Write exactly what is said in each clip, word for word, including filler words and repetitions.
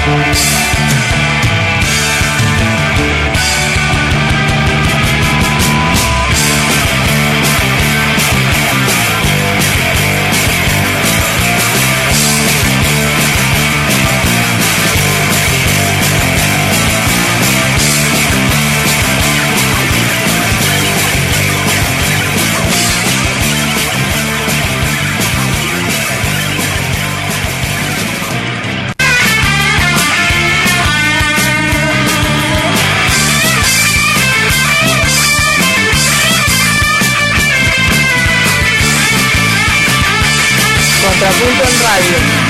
Contrapunto en radio.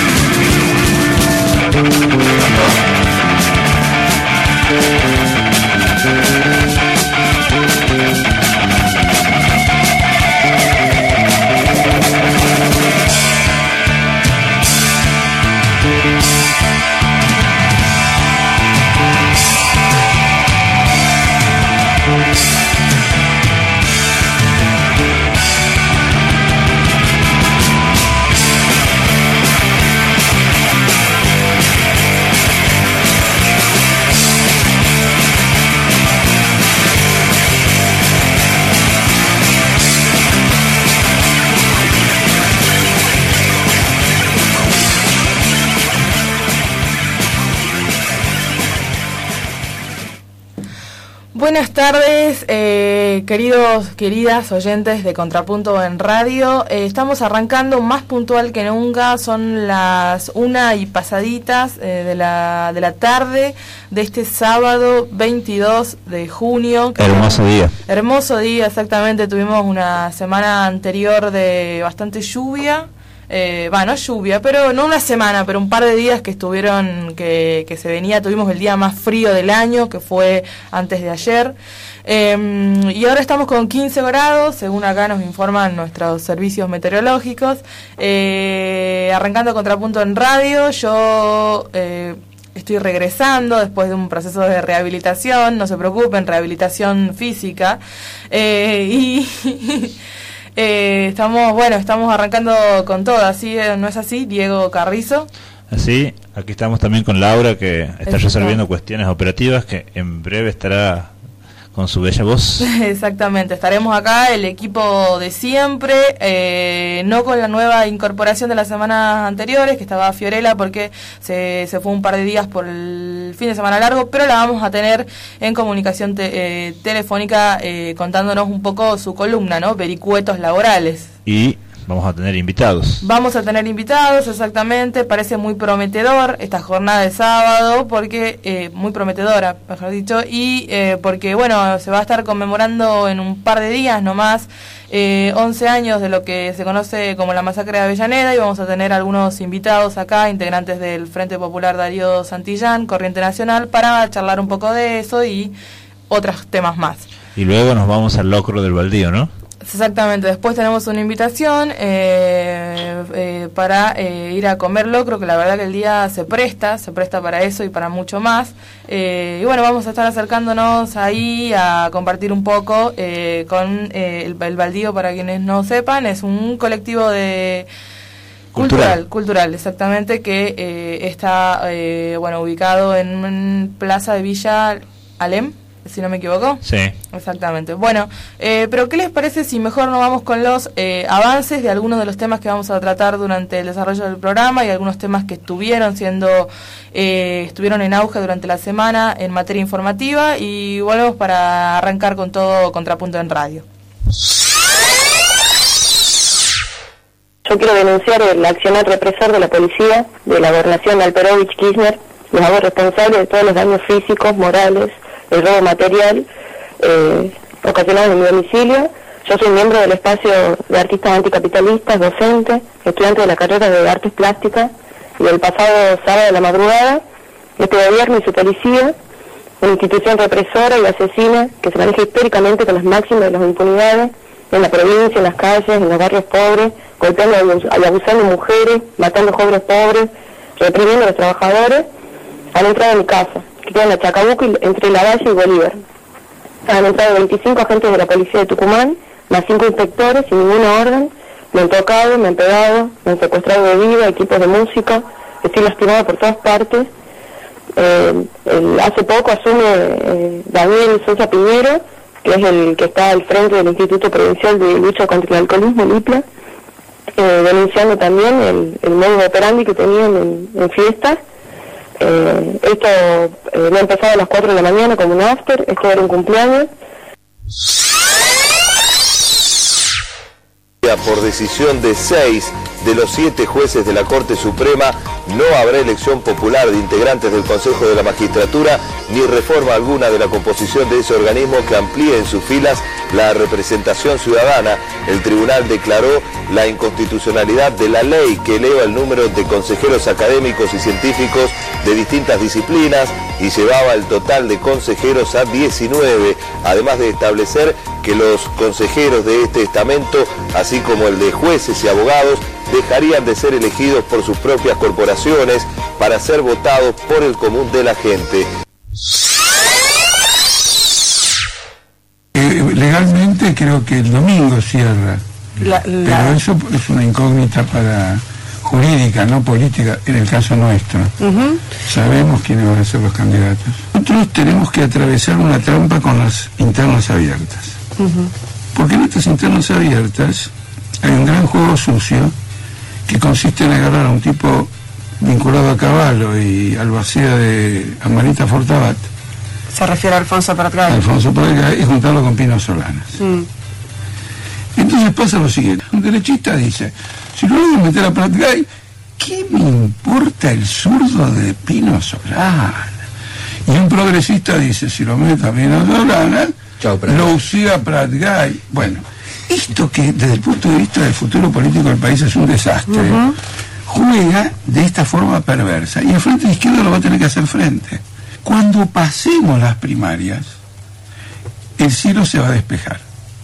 Buenas tardes, eh, queridos, queridas oyentes de Contrapunto en Radio. Eh, estamos arrancando más puntual que nunca, son las una y pasaditas eh, de la de la tarde de este sábado veintidós de junio. Hermoso día. Hermoso día, exactamente. Tuvimos una semana anterior de bastante lluvia. Eh, bueno, no lluvia, pero no una semana, pero un par de días que estuvieron, que, que se venía, tuvimos el día más frío del año, que fue antes de ayer, eh, y ahora estamos con quince grados, según acá nos informan nuestros servicios meteorológicos, eh, arrancando Contrapunto en Radio. Yo eh, estoy regresando después de un proceso de rehabilitación, no se preocupen, rehabilitación física, eh, y... Eh, estamos, bueno, estamos arrancando con todo, ¿así no es así, Diego Carrizo? Así, aquí estamos también con Laura, que está Eso. resolviendo cuestiones operativas, que en breve estará con su bella voz. Exactamente, estaremos acá, el equipo de siempre, eh, no con la nueva incorporación de las semanas anteriores, que estaba Fiorella porque se, se fue un par de días por el fin de semana largo, pero la vamos a tener en comunicación te, eh, telefónica eh, contándonos un poco su columna, ¿no? Vericuetos laborales. Y vamos a tener invitados. Vamos a tener invitados, exactamente. Parece muy prometedor esta jornada de sábado, porque eh, muy prometedora, mejor dicho, y eh, porque, bueno, se va a estar conmemorando en un par de días nomás eh, once años de lo que se conoce como la masacre de Avellaneda, y vamos a tener algunos invitados acá, integrantes del Frente Popular Darío Santillán, Corriente Nacional, para charlar un poco de eso y otros temas más. Y luego nos vamos al locro del baldío, ¿no? Exactamente, después tenemos una invitación eh, eh, para eh, ir a comer locro, que la verdad que el día se presta, se presta para eso y para mucho más. Eh, y bueno, vamos a estar acercándonos ahí a compartir un poco eh, con eh, el, el Baldío, para quienes no sepan, es un colectivo de... Cultural, cultural, cultural exactamente, que eh, está eh, bueno ubicado en, en Plaza de Villa Alem, si no me equivoco. Sí. Exactamente. Bueno, eh, pero ¿qué les parece si mejor nos vamos con los eh, avances de algunos de los temas que vamos a tratar durante el desarrollo del programa y algunos temas que estuvieron siendo, eh, estuvieron en auge durante la semana en materia informativa, y volvemos para arrancar con todo Contrapunto en Radio. Yo quiero denunciar el accionar represor de la policía de la gobernación de Alperovich Kirchner. Los hago responsables de todos los daños físicos, morales, el robo material eh, ocasionado en mi domicilio. Yo soy miembro del espacio de artistas anticapitalistas, docente, estudiante de la carrera de artes plásticas, y el pasado sábado de la madrugada, este gobierno y su policía, una institución represora y asesina que se maneja históricamente con las máximas de las impunidades en la provincia, en las calles, en los barrios pobres, golpeando y abusando de mujeres, matando jóvenes pobres, reprimiendo a los trabajadores, han entrado en mi casa, que queda en la Chacabuco, entre La Valle y Bolívar. Han entrado veinticinco agentes de la policía de Tucumán, más cinco inspectores, sin ninguna orden. Me han tocado, me han pegado, me han secuestrado de vida, equipos de música, estoy lastimado por todas partes. Eh, el, hace poco asume eh, Daniel Sosa Piñero, que es el que está al frente del Instituto Provincial de Lucha contra el Alcoholismo, el I P L A, eh, denunciando también el, el modus operandi que tenían en, en fiestas. Eh, esto eh, no ha empezado a las cuatro de la mañana como un after, esto era un cumpleaños. Por decisión de seis de los siete jueces de la Corte Suprema, no habrá elección popular de integrantes del Consejo de la Magistratura ni reforma alguna de la composición de ese organismo que amplíe en sus filas la representación ciudadana. El tribunal declaró la inconstitucionalidad de la ley que eleva el número de consejeros académicos y científicos de distintas disciplinas y llevaba el total de consejeros a diecinueve, además de establecer que los consejeros de este estamento, así como el de jueces y abogados, dejarían de ser elegidos por sus propias corporaciones para ser votados por el común de la gente. Eh, legalmente creo que el domingo cierra, la, la... pero eso es una incógnita para jurídica, no política, en el caso nuestro. Uh-huh. Sabemos quiénes van a ser los candidatos. Nosotros tenemos que atravesar una trampa con las internas abiertas. Uh-huh. Porque en estas internas abiertas hay un gran juego sucio que consiste en agarrar a un tipo vinculado a Cavallo y albacea de Amarita Fortabat. Se refiere a Alfonso Pratgay. Alfonso Pratgay y juntarlo con Pino Solanas. Mm. Entonces pasa lo siguiente. Un derechista dice, si no le voy a meter a Pratgay, ¿qué me importa el zurdo de Pino Solanas? Y un progresista dice, si lo meto a Pino Solanas, Chau, lo usía Pratgay. Bueno, esto que desde el punto de vista del futuro político del país es un desastre, uh-huh. juega de esta forma perversa y el Frente Izquierdo lo va a tener que hacer frente. Cuando pasemos las primarias, el cielo se va a despejar.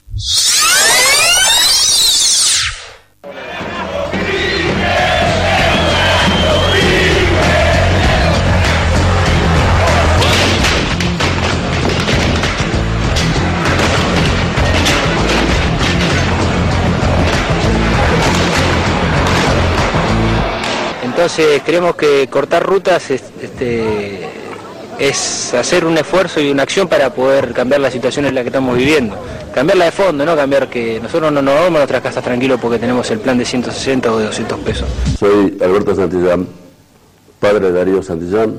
Entonces creemos que cortar rutas es, este, es hacer un esfuerzo y una acción para poder cambiar la situación en la que estamos viviendo. Cambiarla de fondo, no cambiar que nosotros no nos vamos a nuestras casas tranquilos porque tenemos el plan de ciento sesenta o de doscientos pesos. Soy Alberto Santillán, padre de Darío Santillán,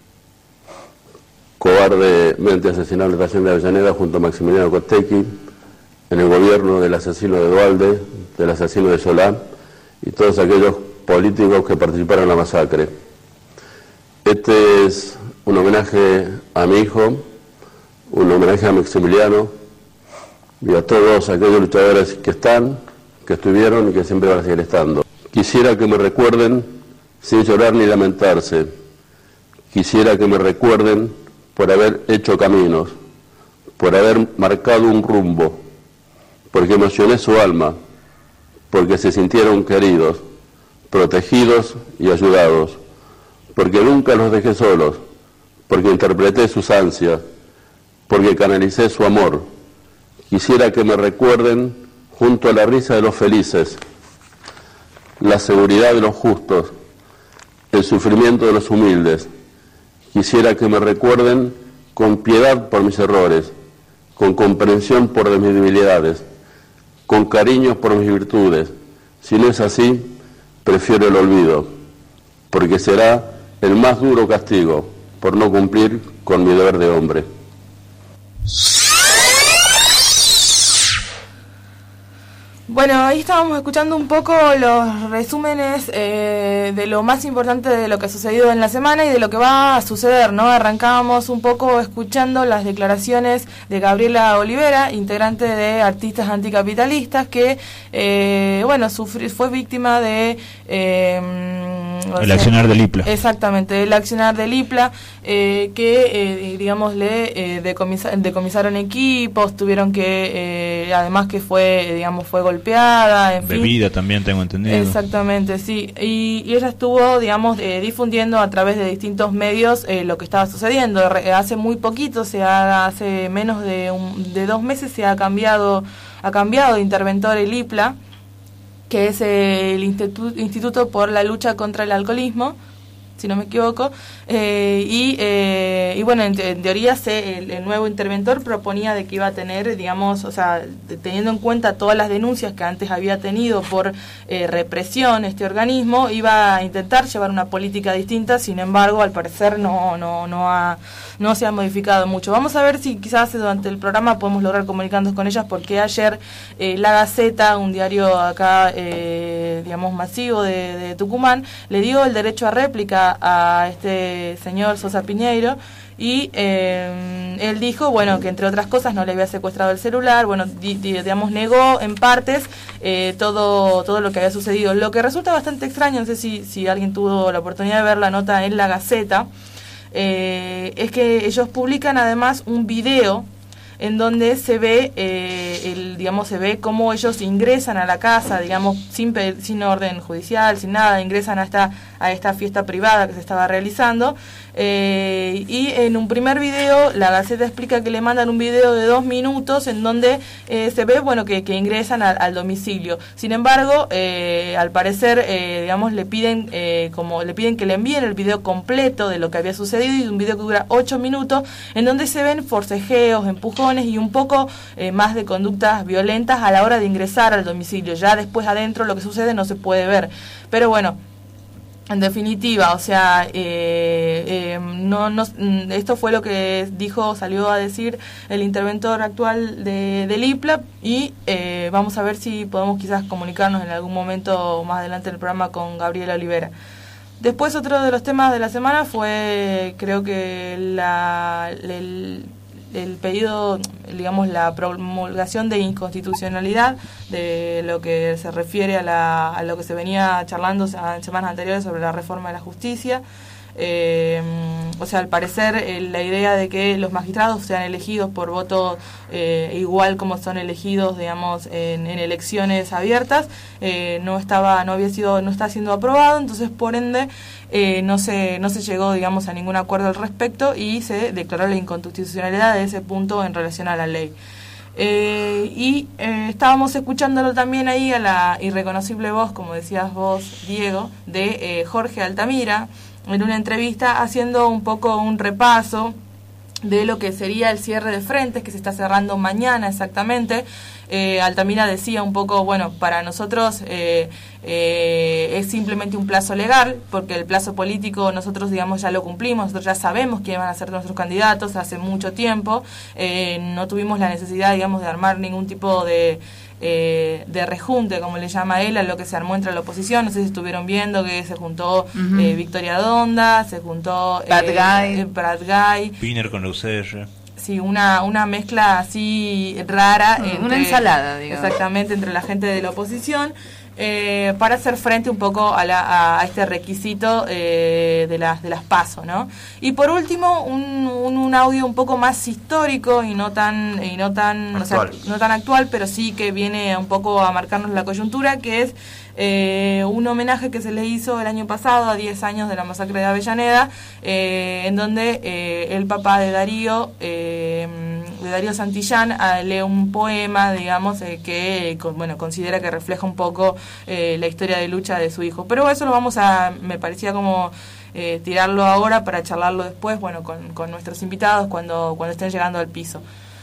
cobardemente asesinado en la estación de Avellaneda junto a Maximiliano Costecchi, en el gobierno del asesino de Duhalde, del asesino de Solá y todos aquellos políticos que participaron en la masacre. Este es un homenaje a mi hijo, un homenaje a Maximiliano y a todos aquellos luchadores que están, que estuvieron y que siempre van a seguir estando. Quisiera que me recuerden sin llorar ni lamentarse. Quisiera que me recuerden por haber hecho caminos, por haber marcado un rumbo, porque emocioné su alma, porque se sintieron queridos, protegidos y ayudados, porque nunca los dejé solos, porque interpreté sus ansias, porque canalicé su amor. Quisiera que me recuerden junto a la risa de los felices, la seguridad de los justos, el sufrimiento de los humildes. Quisiera que me recuerden con piedad por mis errores, con comprensión por mis debilidades, con cariño por mis virtudes. Si no es así, prefiero el olvido, porque será el más duro castigo por no cumplir con mi deber de hombre. Bueno, ahí estábamos escuchando un poco los resúmenes eh, de lo más importante de lo que ha sucedido en la semana y de lo que va a suceder, ¿no? Arrancábamos un poco escuchando las declaraciones de Gabriela Olivera, integrante de Artistas Anticapitalistas, que, eh, bueno, sufrió, fue víctima de... Eh, el sea, accionar del I P L A. Exactamente, el accionar del I P L A, eh, que, eh, digamos, le eh, decomisa, decomisaron equipos, tuvieron que, eh, además que fue, digamos, fue golpeada, en bebida fin. También tengo entendido. Exactamente, sí. Y, y ella estuvo, digamos, eh, difundiendo a través de distintos medios eh, lo que estaba sucediendo. Re, hace muy poquito, se ha, hace menos de, un, de dos meses se ha cambiado, ha cambiado de interventor el I P L A, que es el Instituto, Instituto por la Lucha contra el Alcoholismo, si no me equivoco, eh, y, eh, y bueno, en, en teoría se, el, el nuevo interventor proponía de que iba a tener, digamos, o sea, de, teniendo en cuenta todas las denuncias que antes había tenido por eh, represión este organismo, iba a intentar llevar una política distinta, sin embargo, al parecer no, no, no, ha, no se ha modificado mucho. Vamos a ver si quizás durante el programa podemos lograr comunicarnos con ellas, porque ayer eh, La Gaceta, un diario acá, eh, digamos, masivo de, de Tucumán, le dio el derecho a réplica a este señor Sosa Piñeiro y eh, él dijo, bueno, que entre otras cosas no le había secuestrado el celular, bueno, di, di, digamos, negó en partes eh, todo todo lo que había sucedido. Lo que resulta bastante extraño, no sé si, si alguien tuvo la oportunidad de ver la nota en La Gaceta, eh, es que ellos publican además un video en donde se ve, eh, el, digamos, se ve cómo ellos ingresan a la casa, digamos, sin sin orden judicial, sin nada, ingresan a esta a esta fiesta privada que se estaba realizando, eh, y en un primer video La Gaceta explica que le mandan un video de dos minutos en donde eh, se ve, bueno, que, que ingresan a, al domicilio. Sin embargo, eh, al parecer, eh, digamos, le piden eh, como le piden que le envíen el video completo de lo que había sucedido, y un video que dura ocho minutos, en donde se ven forcejeos, empujones y un poco eh, más de conductas violentas a la hora de ingresar al domicilio. Ya después adentro lo que sucede no se puede ver. Pero bueno, en definitiva, o sea, eh, eh, no, no, esto fue lo que dijo, salió a decir el interventor actual de, del I P L A P, y eh, vamos a ver si podemos quizás comunicarnos en algún momento más adelante en el programa con Gabriela Olivera. Después, otro de los temas de la semana fue, creo que la, el, el pedido, digamos, la promulgación de inconstitucionalidad de lo que se refiere a, la, a lo que se venía charlando en semanas anteriores sobre la reforma de la justicia. Eh, o sea, al parecer eh, la idea de que los magistrados sean elegidos por voto eh, igual como son elegidos, digamos, en, en elecciones abiertas, eh, no estaba, no había sido, no está siendo aprobado, entonces por ende eh, no se, no se llegó, digamos, a ningún acuerdo al respecto, y se declaró la inconstitucionalidad de ese punto en relación a la ley. Eh, y eh, estábamos escuchándolo también ahí a la irreconocible voz, como decías vos, Diego, de eh, Jorge Altamira, en una entrevista haciendo un poco un repaso de lo que sería el cierre de frentes que se está cerrando mañana exactamente. Eh, Altamira decía un poco, bueno, para nosotros eh, eh, es simplemente un plazo legal, porque el plazo político nosotros, digamos, ya lo cumplimos, nosotros ya sabemos quiénes van a ser nuestros candidatos hace mucho tiempo, eh, no tuvimos la necesidad, digamos, de armar ningún tipo de... Eh, de rejunte, como le llama él, a lo que se armó entre la oposición. No sé si estuvieron viendo que se juntó uh-huh. eh, Victoria Donda, se juntó Prat Gay, eh, Prat Gay, Piner con la U C R. Sí, una, una mezcla así rara. Uh, entre, una ensalada, digamos. Exactamente, entre la gente de la oposición. Eh, para hacer frente un poco a, la, a este requisito eh, de las de las PASO, ¿no? Y por último, un, un, un audio un poco más histórico y no tan y no tan actual. O sea, no tan actual, pero sí que viene un poco a marcarnos la coyuntura, que es eh, un homenaje que se le hizo el año pasado a diez años de la masacre de Avellaneda, eh, en donde eh, el papá de Darío eh, de Darío Santillán eh, lee un poema, digamos, eh, que eh, con, bueno, considera que refleja un poco eh, la historia de lucha de su hijo. Pero eso lo vamos a, me parecía como eh, tirarlo ahora para charlarlo después, bueno, con, con nuestros invitados cuando, cuando estén llegando al piso.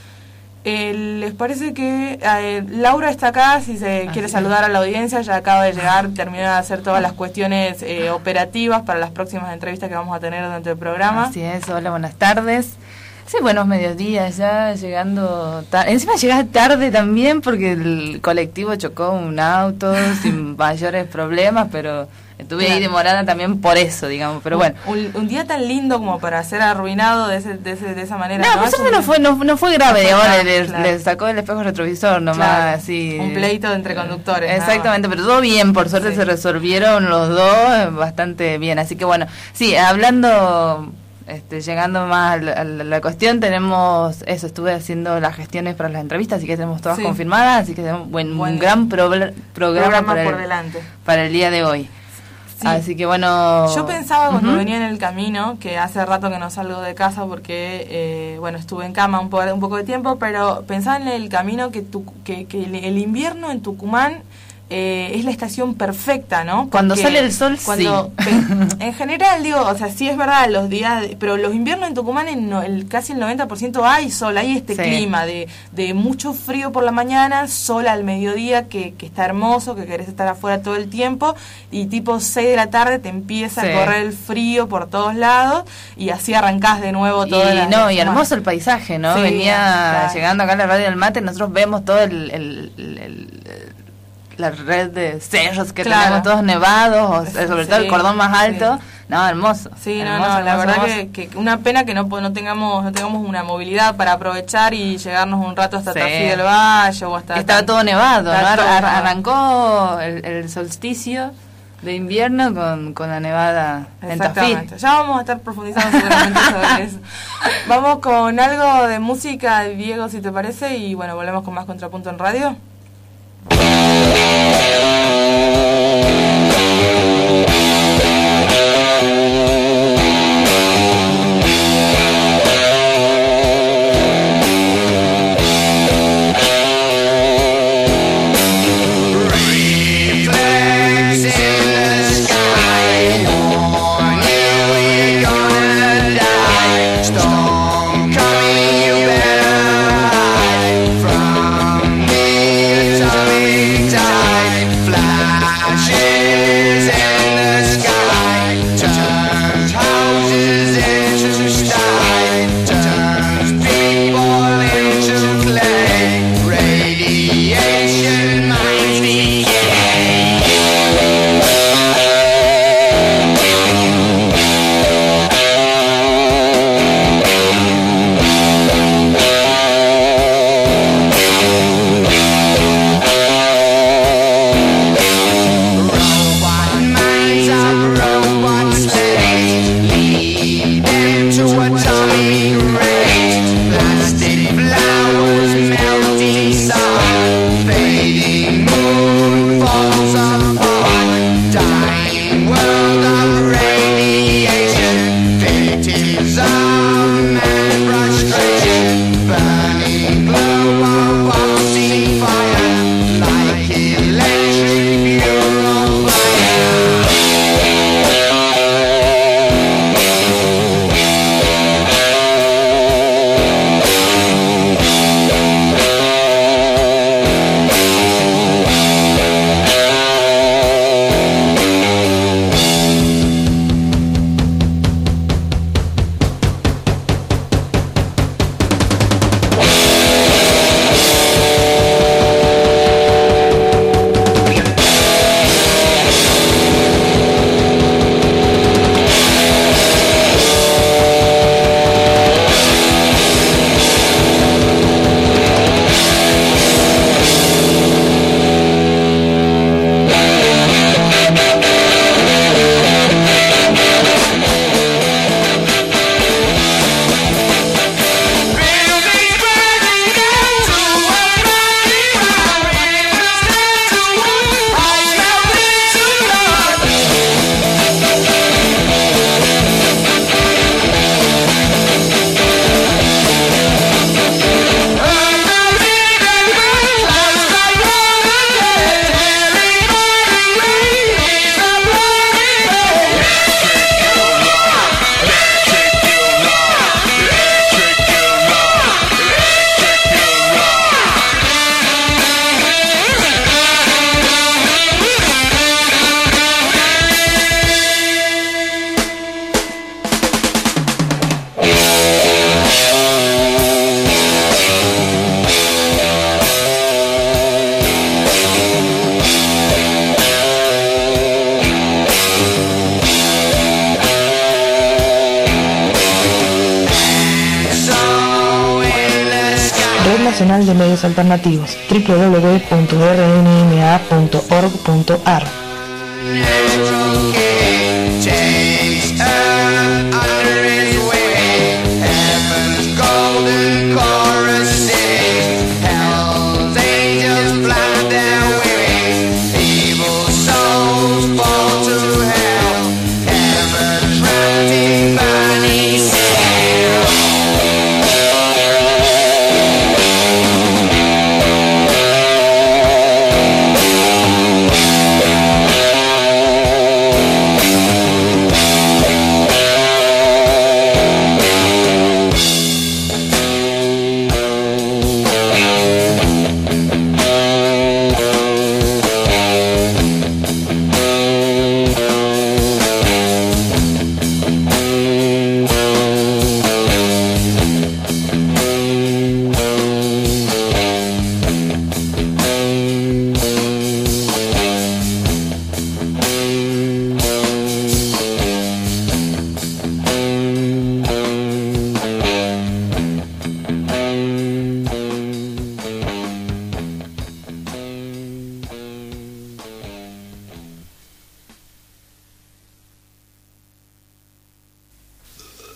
Eh, ¿Les parece que eh, Laura está acá? Si se quiere saludar a la audiencia, ya acaba de llegar, terminó de hacer todas las cuestiones eh, operativas para las próximas entrevistas que vamos a tener durante el programa. Así es, hola, buenas tardes. Sí, buenos mediodías ya, llegando tarde. Encima llegas tarde también porque el colectivo chocó un auto sin mayores problemas, pero estuve claro. ahí demorada también por eso, digamos, pero bueno. Un, un día tan lindo como para ser arruinado de ese, de, ese, de esa manera. No, no, pues eso no fue, no, no fue grave, digamos, claro, le, claro. le sacó el espejo retrovisor nomás, claro, así. Un pleito entre conductores. Exactamente, pero todo bien, por suerte sí. se resolvieron los dos bastante bien, así que bueno, sí, hablando... Este, llegando más a la, a la cuestión, tenemos eso, estuve haciendo las gestiones para las entrevistas, así que tenemos todas sí. confirmadas, así que tenemos buen, bueno, un gran pro, programa, programa para, por el, delante. para el día de hoy. Sí. Así que bueno... Yo pensaba cuando uh-huh. venía en el camino, que hace rato que no salgo de casa porque, eh, bueno, estuve en cama un, po- un poco de tiempo, pero pensaba en el camino que, tu, que, que el invierno en Tucumán eh, es la estación perfecta, ¿no? Porque cuando sale el sol, cuando, sí. En general, digo, o sea, sí es verdad, los días, de, pero los inviernos en Tucumán, en no, el, casi el noventa por ciento hay sol, hay este sí. clima de, de mucho frío por la mañana, sol al mediodía, que, que está hermoso, que querés estar afuera todo el tiempo, y tipo seis de la tarde te empieza sí. a correr el frío por todos lados, y así arrancás de nuevo todo. Y, la, no, y hermoso el paisaje, ¿no? Sí, Venía claro. llegando acá a la radio del Mate, nosotros vemos todo el, el, el, el la red de cerros que claro. tenemos todos nevados, o, sobre sí, todo el cordón más alto. Sí. No, hermoso. Sí, hermoso, no, no, hermoso, la verdad hermoso. que, que una pena que no no tengamos no tengamos una movilidad para aprovechar y llegarnos un rato hasta sí. Tafí del Valle o hasta... Estaba tan, todo nevado, ¿no? todo Ar- arrancó el, el solsticio de invierno con, con la nevada en Tafí. Ya vamos a estar profundizando seguramente sobre eso. Vamos con algo de música, Diego, si te parece, y bueno, volvemos con más Contrapunto en Radio. Nacional de Medios Alternativos, doble u doble u doble u punto r n m a punto org punto a r.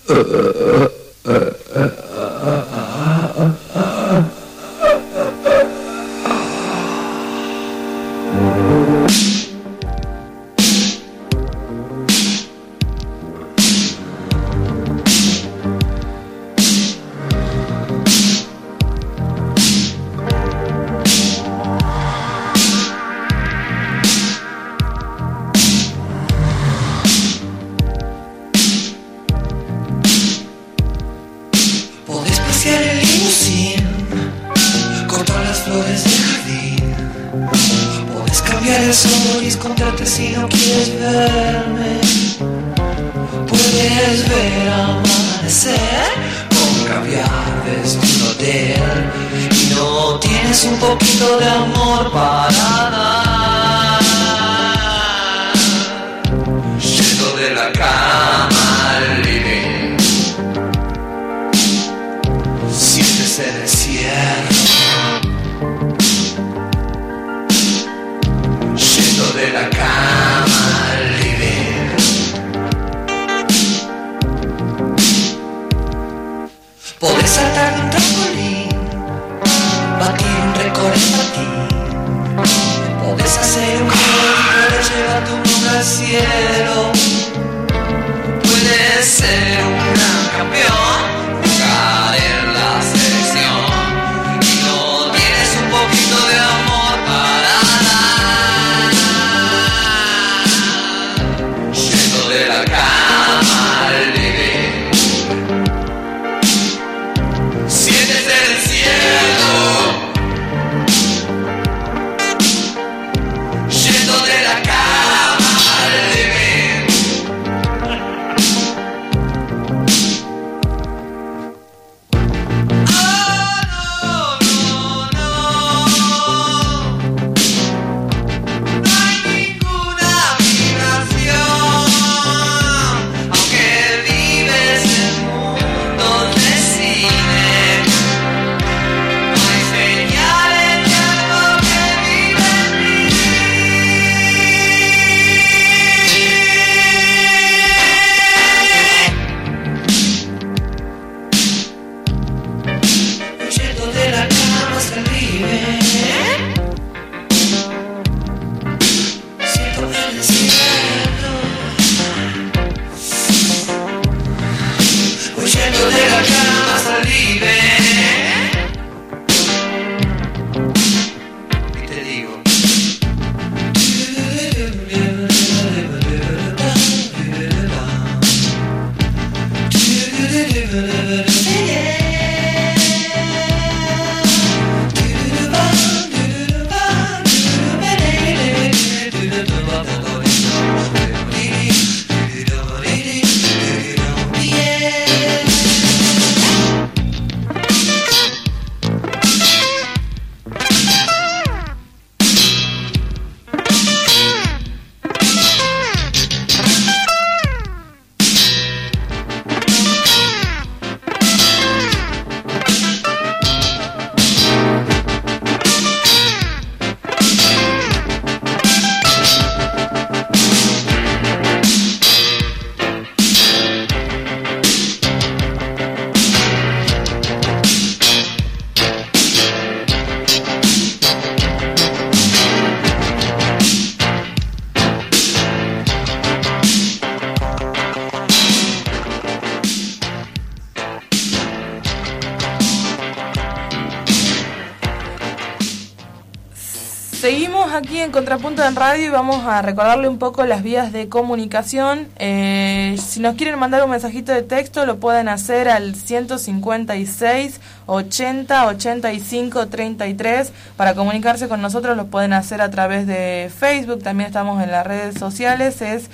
Seguimos aquí en Contrapunto en Radio y vamos a recordarle un poco las vías de comunicación. Eh, si nos quieren mandar un mensajito de texto, lo pueden hacer al ciento cincuenta y seis, ochenta, ochenta y cinco, treinta y tres. Para comunicarse con nosotros lo pueden hacer a través de Facebook, también estamos en las redes sociales, es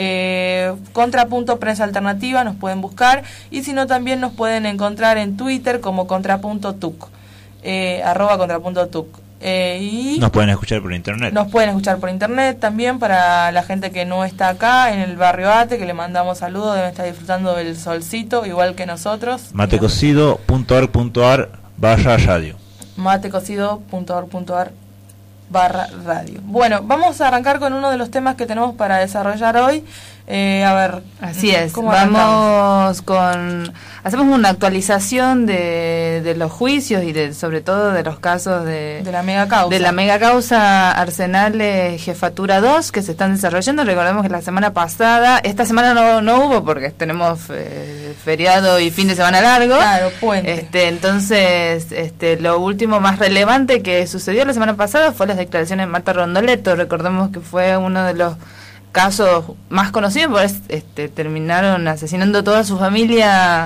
eh, Contrapunto Prensa Alternativa, nos pueden buscar, y si no también nos pueden encontrar en Twitter como Contrapunto Tuc, eh, arroba Contrapunto Tuc. Eh, y nos pueden escuchar por internet. Nos pueden escuchar por internet también, para la gente que no está acá en el barrio Ate, que le mandamos saludos, deben estar disfrutando del solcito igual que nosotros. matecocido punto org punto ar barra radio. matecocido punto org punto ar barra radio. Bueno, vamos a arrancar con uno de los temas que tenemos para desarrollar hoy. Eh, a ver, así es, ¿cómo vamos con... Hacemos una actualización de, de los juicios y de sobre todo de los casos de, de la mega causa. De la mega causa Arsenales Jefatura dos que se están desarrollando. Recordemos que la semana pasada, esta semana no, no hubo porque tenemos eh, feriado y fin de semana largo. Claro, puente. Este, entonces, este, lo último más relevante que sucedió la semana pasada fue las declaraciones de Marta Rondoletto. Recordemos que fue uno de los casos más conocidos, pues este, terminaron asesinando toda su familia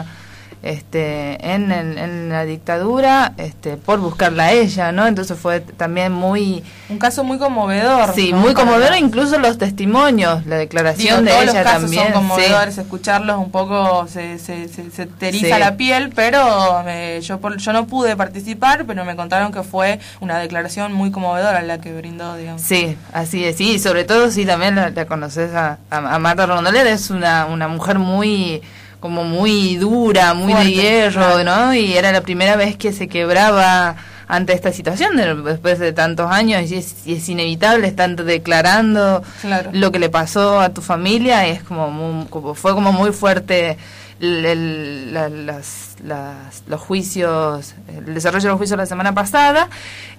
este, en, en, en la dictadura este, por buscarla a ella, ¿no? Entonces fue también muy... Un caso muy conmovedor. Sí, ¿no? muy conmovedor, Para... incluso los testimonios, la declaración Digo, de ella todos los casos también. Son conmovedores, sí. Escucharlos un poco se, se, se, se te eriza Sí. la piel, pero eh, yo, por, yo no pude participar, pero me contaron que fue una declaración muy conmovedora la que brindó, digamos. Sí, así es, sí, sobre todo si también la, la conoces a, a, a Marta Rondoletto, es una, una mujer muy... como muy dura, muy Fuerte, de hierro, claro. ¿no? Y era la primera vez que se quebraba ante esta situación de- después de tantos años y es, y es inevitable estar declarando Claro. lo que le pasó a tu familia y es como, muy, como fue como muy fuerte el, el- la- las, las- los juicios, el desarrollo de los juicios la semana pasada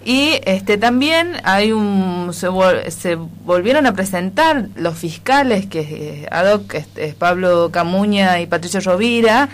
y este también hay un se, vol- se volvieron a presentar los fiscales que eh, ad hoc este, es Pablo Camuña y Patricio Rovira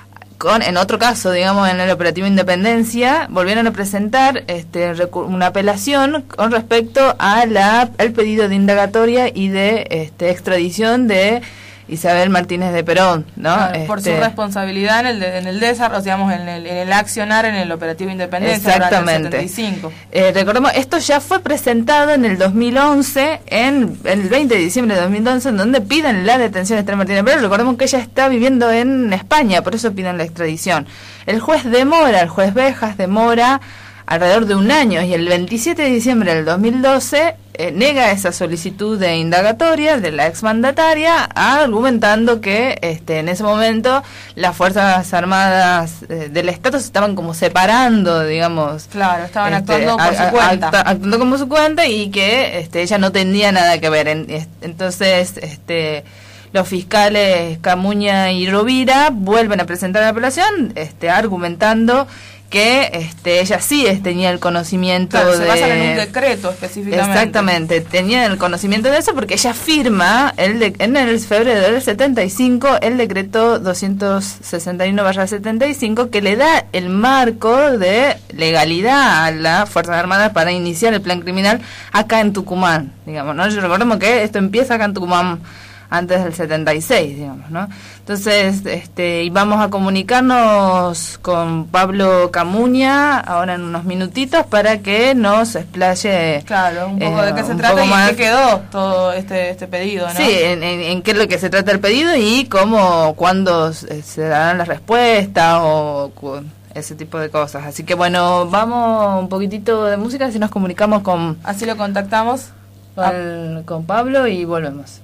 con en otro caso, digamos, en el operativo Independencia, volvieron a presentar este recu- una apelación con respecto a la el pedido de indagatoria y de este extradición de Isabel Martínez de Perón, ¿no? Claro, por su Este, responsabilidad en el, de- en el desarrollo, digamos, en el, en el accionar en el operativo Independencia. Exactamente. Ahora en el setenta y cinco. Eh, recordemos, esto ya fue presentado en el dos mil once, en, en el veinte de diciembre de dos mil once, en donde piden la detención de Esther Martínez de Perón. Recordemos que ella está viviendo en España, por eso piden la extradición. El juez demora, el juez Bejas demora alrededor de un año y el veintisiete de diciembre del dos mil doce eh, nega esa solicitud de indagatoria de la exmandataria argumentando que este, en ese momento las Fuerzas Armadas eh, del Estado se estaban como separando, digamos. Claro, estaban este, actuando por a- su a- cuenta. acta- actuando como su cuenta y que este, ella no tenía nada que ver. En- es- entonces, este los fiscales Camuña y Rovira vuelven a presentar la apelación este, argumentando que este, ella sí es- tenía el conocimiento Claro, de... se basan en un decreto específicamente. Exactamente, tenía el conocimiento de eso porque ella firma el de- en el febrero del setenta y cinco el decreto doscientos sesenta y uno barra setenta y cinco que le da el marco de legalidad a las Fuerzas Armadas para iniciar el plan criminal acá en Tucumán, digamos, ¿no? Yo recordemos que esto empieza acá en Tucumán antes del setenta y seis, digamos, ¿no? Entonces, este, y vamos a comunicarnos con Pablo Camuña ahora en unos minutitos para que nos explaye. Claro, un poco eh, de qué se un trata poco y en más. qué quedó todo este, este pedido, ¿no? Sí, en, en- en qué es lo que se trata el pedido y cómo, cuándo se se darán las respuestas o cu- ese tipo de cosas. Así que bueno, vamos un poquitito de música, si nos comunicamos con, Así lo contactamos. con, con Pablo y volvemos.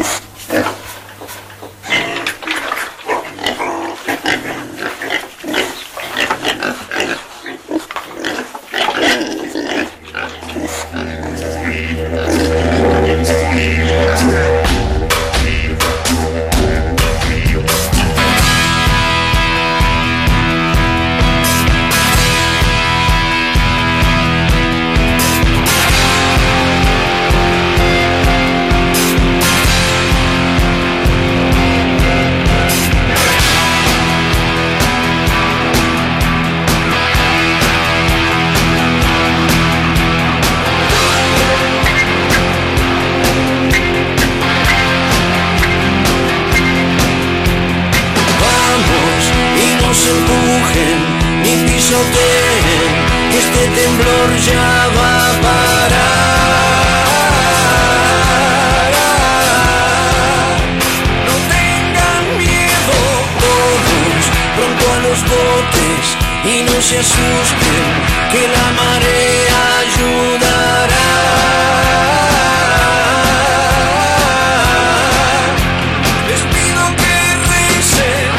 Vamos y no se empujen ni pisoteen, que este temblor ya va a parar. No tengan miedo todos, pronto a los botes y no se asusten, que la marea ayudará. Les pido que recen.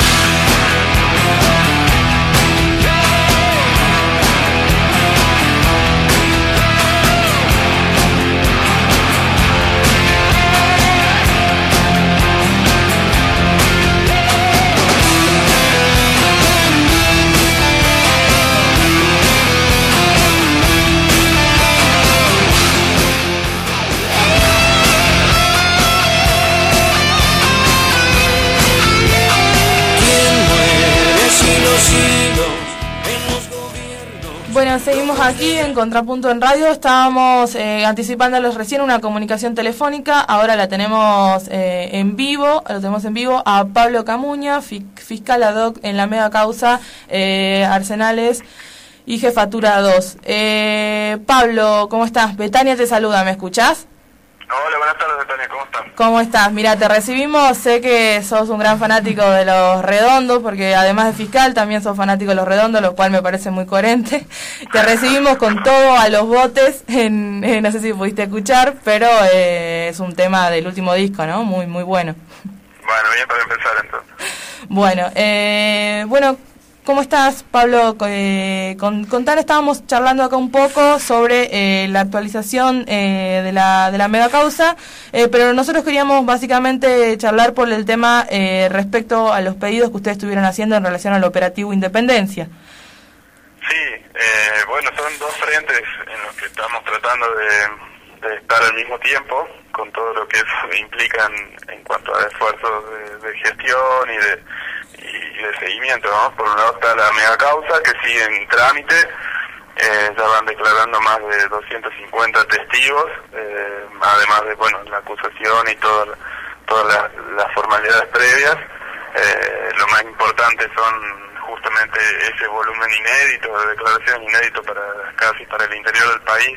Bueno, seguimos aquí en Contrapunto en Radio. Estábamos eh, anticipándoles recién una comunicación telefónica. Ahora la tenemos eh, en vivo. Lo tenemos en vivo a Pablo Camuña, fi- fiscal ad hoc en la mega causa eh, Arsenales y Jefatura dos. Eh, Pablo, ¿cómo estás? Betania te saluda, ¿me escuchás? Hola, buenas tardes, Betania, ¿cómo estás? ¿Cómo estás? Mira, te recibimos, sé que sos un gran fanático de los redondos, porque además de fiscal también sos fanático de los redondos, lo cual me parece muy coherente. Te recibimos con todo a los botes, en, en, no sé si pudiste escuchar, pero eh, es un tema del último disco, ¿no? Muy, muy bueno. Bueno, bien para empezar entonces. Bueno, eh, bueno... ¿Cómo estás, Pablo? Eh, con, con Tan estábamos charlando acá un poco sobre eh, la actualización eh, de la de la mega causa, eh, pero nosotros queríamos básicamente charlar por el tema eh, respecto a los pedidos que ustedes estuvieron haciendo en relación al operativo Independencia. Sí, eh, bueno, son dos frentes en los que estamos tratando de, de estar al mismo tiempo, con todo lo que eso implica en, en cuanto a esfuerzos de, de gestión y de y de seguimiento, ¿no? Por un lado está la mega causa que sigue en trámite, eh, ya van declarando más de doscientos cincuenta testigos, eh, además de, bueno, la acusación y todo, todas las, las formalidades previas. Eh, lo más importante son justamente ese volumen inédito, de declaraciones inédito para casi para el interior del país,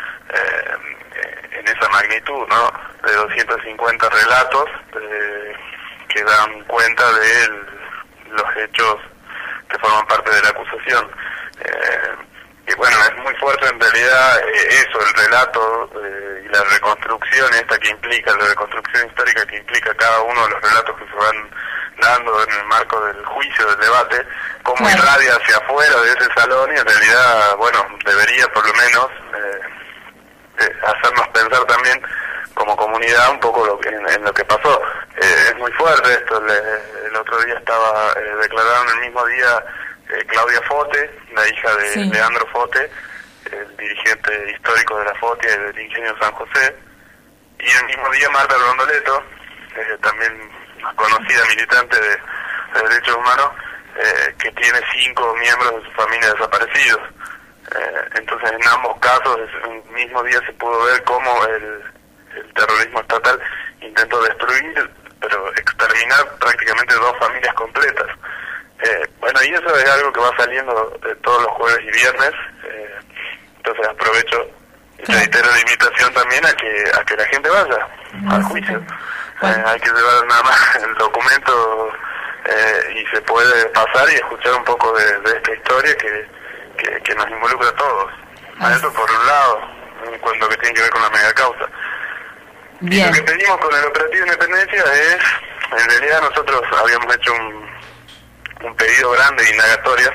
eh, en esa magnitud, ¿no? De doscientos cincuenta relatos eh, que dan cuenta de los hechos que forman parte de la acusación. Eh, y bueno, es muy fuerte en realidad eh, eso, el relato eh, y la reconstrucción esta que implica, la reconstrucción histórica que implica cada uno de los relatos que se van dando en el marco del juicio, del debate, cómo irradia hacia afuera de ese salón y en realidad, bueno, debería por lo menos eh, eh, hacernos pensar también como comunidad un poco lo que, en, en lo que pasó. Eh, es muy fuerte esto. Le, el otro día estaba eh, declararon el mismo día eh, Claudia Fote, la hija de sí. Leandro Fote, el dirigente histórico de la Fote y del Ingenio San José, y el mismo día Marta Rondoleto, eh, también conocida militante de, de derechos humanos, eh, que tiene cinco miembros de su familia desaparecidos. Eh, entonces en ambos casos, el mismo día se pudo ver cómo el el terrorismo estatal intentó destruir, pero exterminar prácticamente dos familias completas. Eh, bueno, y eso es algo que va saliendo eh, todos los jueves y viernes, eh, entonces aprovecho y reitero la invitación también a que a que la gente vaya al juicio. Eh, hay que llevar nada más el documento eh, y se puede pasar y escuchar un poco de, de esta historia que, que, que nos involucra a todos. A eso por un lado, en cuanto que tiene que ver con la mega causa. Bien. Y lo que pedimos con el operativo Independencia es, en realidad nosotros habíamos hecho un, un pedido grande de indagatorias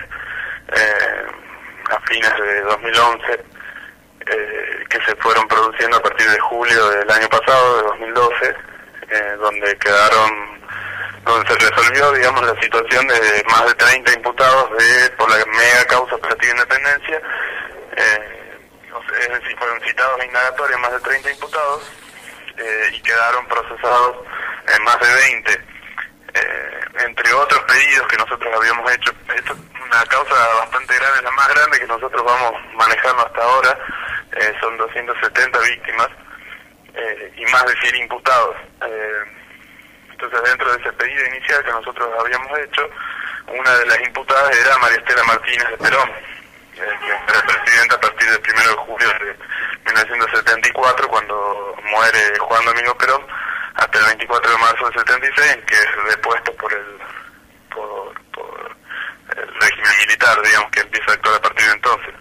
eh, a fines de dos mil once, eh, que se fueron produciendo a partir de julio del año pasado, de dos mil doce, eh, donde quedaron, donde se resolvió, digamos, la situación de más de treinta imputados de por la mega causa operativa Independencia, eh, es decir, fueron citados a indagatorias más de treinta imputados, Eh, y quedaron procesados en más de veinte, eh, entre otros pedidos que nosotros habíamos hecho. Esto es una causa bastante grande, la más grande que nosotros vamos manejando hasta ahora, eh, son doscientas setenta víctimas eh, y más de cien imputados. Eh, entonces dentro de ese pedido inicial que nosotros habíamos hecho, una de las imputadas era María Estela Martínez de Perón, eh, que era presidenta a partir del primero de julio de mil novecientos setenta y cuatro, cuando muere Juan Domingo Perón, hasta el veinticuatro de marzo del setenta y seis, en que es depuesto por el por, por el régimen militar, digamos, que empieza a actuar a partir de entonces.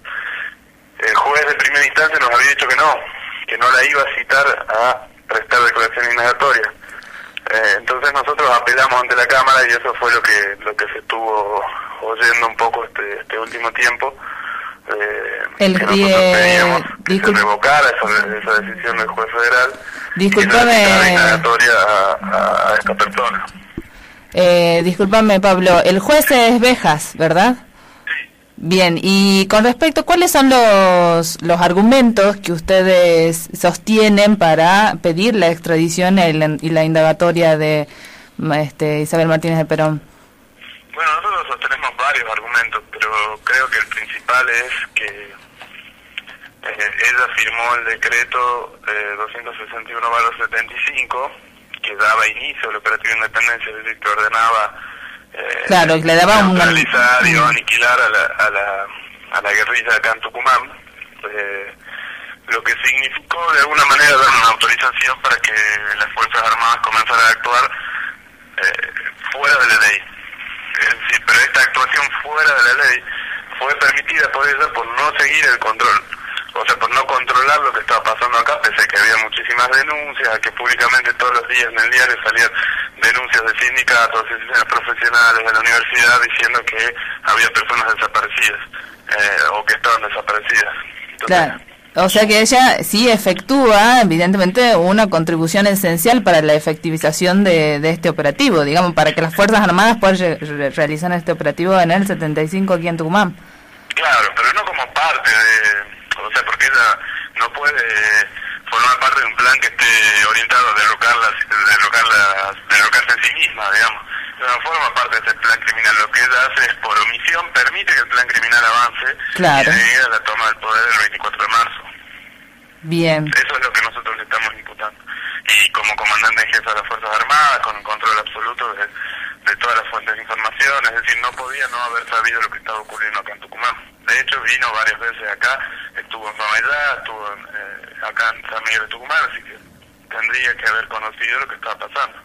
El juez de primera instancia nos había dicho que no, que no la iba a citar a prestar declaración indagatoria. Eh, entonces nosotros apelamos ante la Cámara y eso fue lo que lo que se estuvo oyendo un poco este, este último tiempo. Eh, el que nosotros pedíamos que se revocara esa, esa decisión del juez federal. Discúlpame, y indagatoria a, a esta persona. Eh, discúlpame, Pablo, el juez es Bejas, ¿verdad? Sí. Bien, y con respecto, ¿cuáles son los los argumentos que ustedes sostienen para pedir la extradición y la, y la indagatoria de este Isabel Martínez de Perón? Bueno, nosotros sostenemos varios argumentos, pero creo que el principal es que eh, ella firmó el decreto eh, doscientos sesenta y uno barra setenta y cinco, que daba inicio al operativo de independencia, es decir, que ordenaba eh, claro, que le daba un... neutralizar y aniquilar a la, a, la, a la guerrilla acá en Tucumán, eh, lo que significó de alguna manera dar una autorización para que las Fuerzas Armadas comenzaran a actuar eh, fuera de la ley. Es decir, pero esta actuación fuera de la ley fue permitida por ella por no seguir el control, o sea, por no controlar lo que estaba pasando acá, pese a que había muchísimas denuncias, a que públicamente todos los días en el diario salían denuncias de sindicatos, asociaciones profesionales de la universidad diciendo que había personas desaparecidas eh, o que estaban desaparecidas. Entonces, claro. O sea que ella sí efectúa, evidentemente, una contribución esencial para la efectivización de, de este operativo, digamos, para que las Fuerzas Armadas puedan re re realizar este operativo en el setenta y cinco aquí en Tucumán. Claro, pero no como parte de... O sea, porque ella no puede formar parte de un plan que esté orientado a derrocar las, derrocar las, derrocarse en sí misma, digamos. No forma parte de ese plan criminal. Lo que ella hace es, por omisión, permite que el plan criminal avance, claro, y llegue a la toma del poder el veinticuatro de marzo. Bien. Eso es lo que nosotros le estamos imputando. Y como comandante en jefe de las Fuerzas Armadas, con un control absoluto de, de todas las fuentes de información, es decir, no podía no haber sabido lo que estaba ocurriendo acá en Tucumán. De hecho, vino varias veces acá, estuvo en Famayá, estuvo en, eh, acá en San Miguel de Tucumán, así que tendría que haber conocido lo que estaba pasando.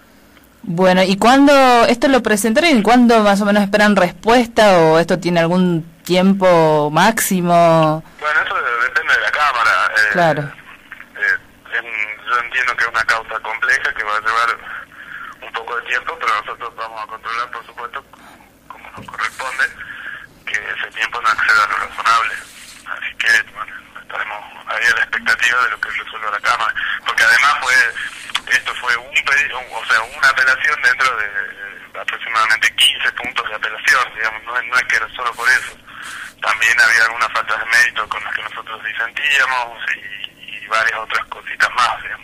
Bueno, ¿y cuándo esto lo presentaron y cuándo más o menos esperan respuesta, o esto tiene algún tiempo máximo? Bueno, eso depende de la Cámara. Eh, claro. Eh, en, yo entiendo que es una causa compleja que va a llevar un poco de tiempo, pero nosotros vamos a controlar, por supuesto, como nos corresponde, que ese tiempo no exceda lo razonable. Así que, bueno, estaremos ahí a la expectativa de lo que resuelva la Cámara. Porque además fue... Esto fue un pedido, o sea, una apelación dentro de eh, aproximadamente quince puntos de apelación, digamos, no, no es que era solo por eso. También había algunas faltas de mérito con las que nosotros disentíamos y, y varias otras cositas más, digamos.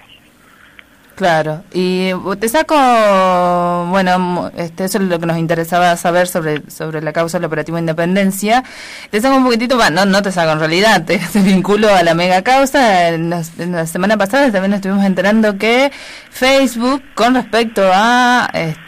Claro, y te saco, bueno, este, eso es lo que nos interesaba saber sobre sobre la causa del operativo Independencia. Te saco un poquitito, bueno, no, no te saco en realidad, te, te vinculo a la mega causa. En la, en la semana pasada también nos estuvimos enterando que Facebook, con respecto a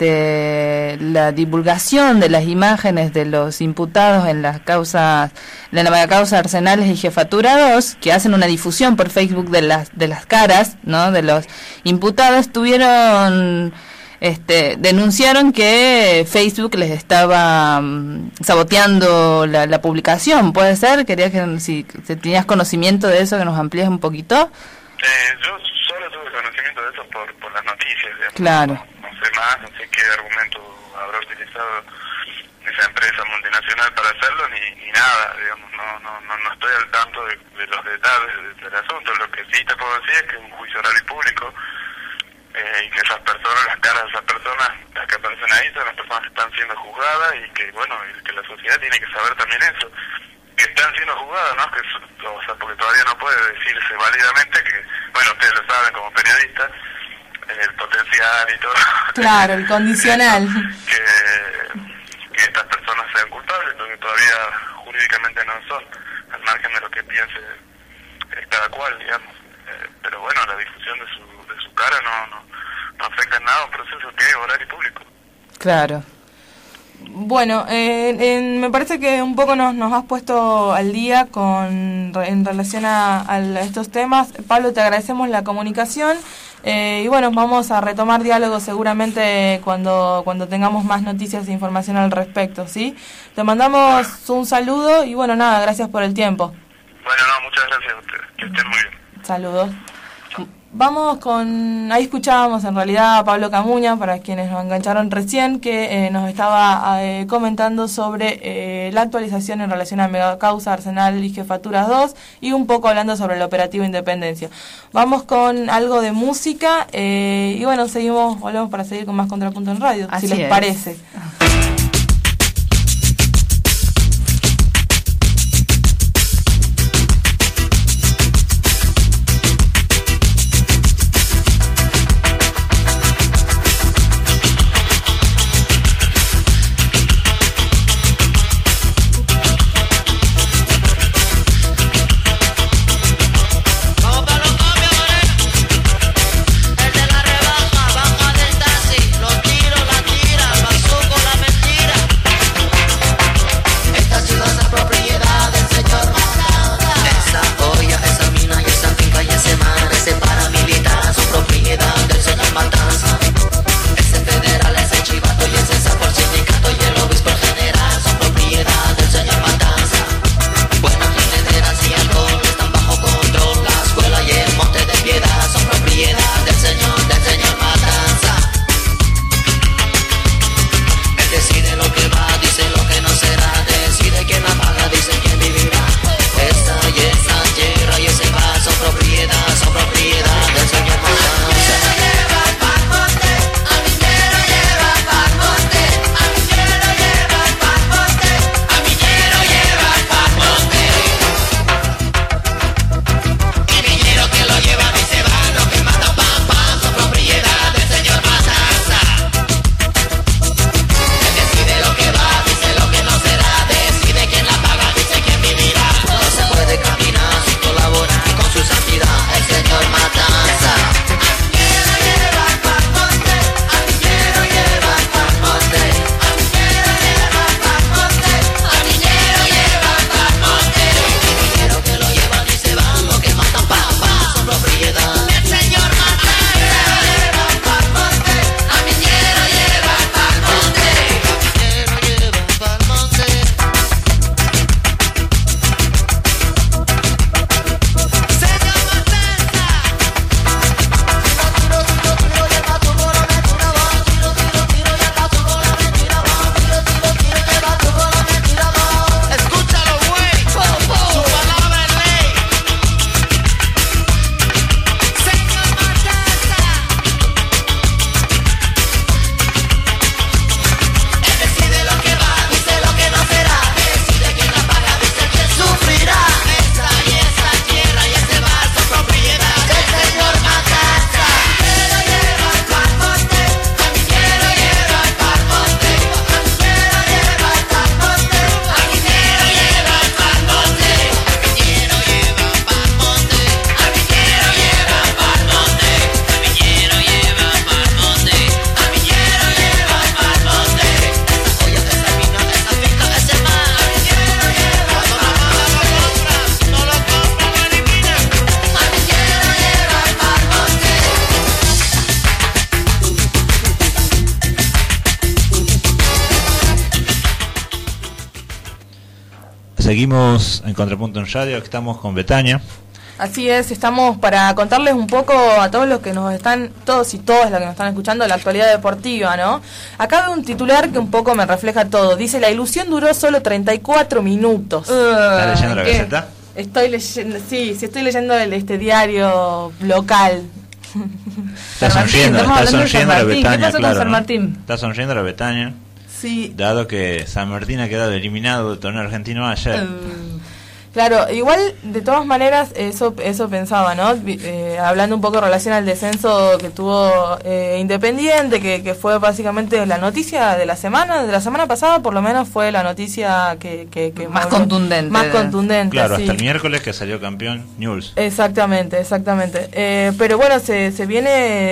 este la divulgación de las imágenes de los imputados en las causas, de la mega causa Arsenales y Jefatura dos, que hacen una difusión por Facebook de las de las caras, ¿no?, de los imputados, tuvieron, este, denunciaron que Facebook les estaba um, saboteando la, la publicación. ¿Puede ser? Quería que si, si tenías conocimiento de eso, que nos amplíes un poquito. Eh, yo solo tuve conocimiento de eso por, por las noticias, digamos. Claro. No, no sé más, no sé qué argumento habrá utilizado esa empresa multinacional para hacerlo, ni, ni nada, digamos. No, no, no, no estoy al tanto de, de los detalles del asunto. Lo que sí te puedo decir es que es un juicio oral y público. Eh, y que esas personas, las caras de esas personas, las que aparecen ahí, son las personas que están siendo juzgadas, y que, bueno, y que la sociedad tiene que saber también eso, que están siendo juzgadas, ¿no? Que, o sea, porque todavía no puede decirse válidamente que, bueno, ustedes lo saben como periodistas, el potencial y todo. Claro, el condicional. que, que estas personas sean culpables, porque todavía jurídicamente no son, al margen de lo que piense eh, cada cual, digamos. Eh, pero bueno, la difusión de su de su cara no, no, no afecta en nada a un proceso que es oral y público. Claro. Bueno, eh, en, me parece que un poco nos, nos has puesto al día con en relación a, a estos temas. Pablo, te agradecemos la comunicación, eh, y bueno, vamos a retomar diálogo seguramente cuando cuando tengamos más noticias e información al respecto, ¿sí? Te mandamos un saludo y bueno, nada, gracias por el tiempo. Bueno, no, muchas gracias a ustedes, que estén muy bien. Saludos. Vamos con... Ahí escuchábamos en realidad a Pablo Camuña, para quienes nos engancharon recién, que eh, nos estaba eh, comentando sobre eh, la actualización en relación a Megacausa, Arsenal y Jefaturas dos, y un poco hablando sobre el operativo Independencia. Vamos con algo de música, eh, y bueno, seguimos, volvemos para seguir con más Contrapunto en Radio, Así si les es. parece. seguimos en Contrapunto en Radio, estamos con Betania. Así es, estamos para contarles un poco a todos los que nos están, todos y todas las que nos están escuchando, la actualidad deportiva, ¿no? Acá veo un titular que un poco me refleja todo. Dice, la ilusión duró solo treinta y cuatro minutos. ¿Estás leyendo la Gaceta? Estoy leyendo, sí, sí estoy leyendo el, este diario local. Está sonriendo, está sonriendo la Betania, ¿Qué pasó claro, con San ¿no? Martín? Está sonriendo la Betania. Sí. Dado que San Martín ha quedado eliminado del torneo argentino ayer. Uh, claro, igual de todas maneras eso eso pensaba, ¿no? Eh, hablando un poco en relación al descenso que tuvo eh, Independiente, que, que fue básicamente la noticia de la semana, de la semana pasada por lo menos fue la noticia que... que, que más movió, contundente. Más contundente, Claro, sí. hasta el miércoles que salió campeón Newell's. Exactamente, exactamente. Eh, pero bueno, se, se viene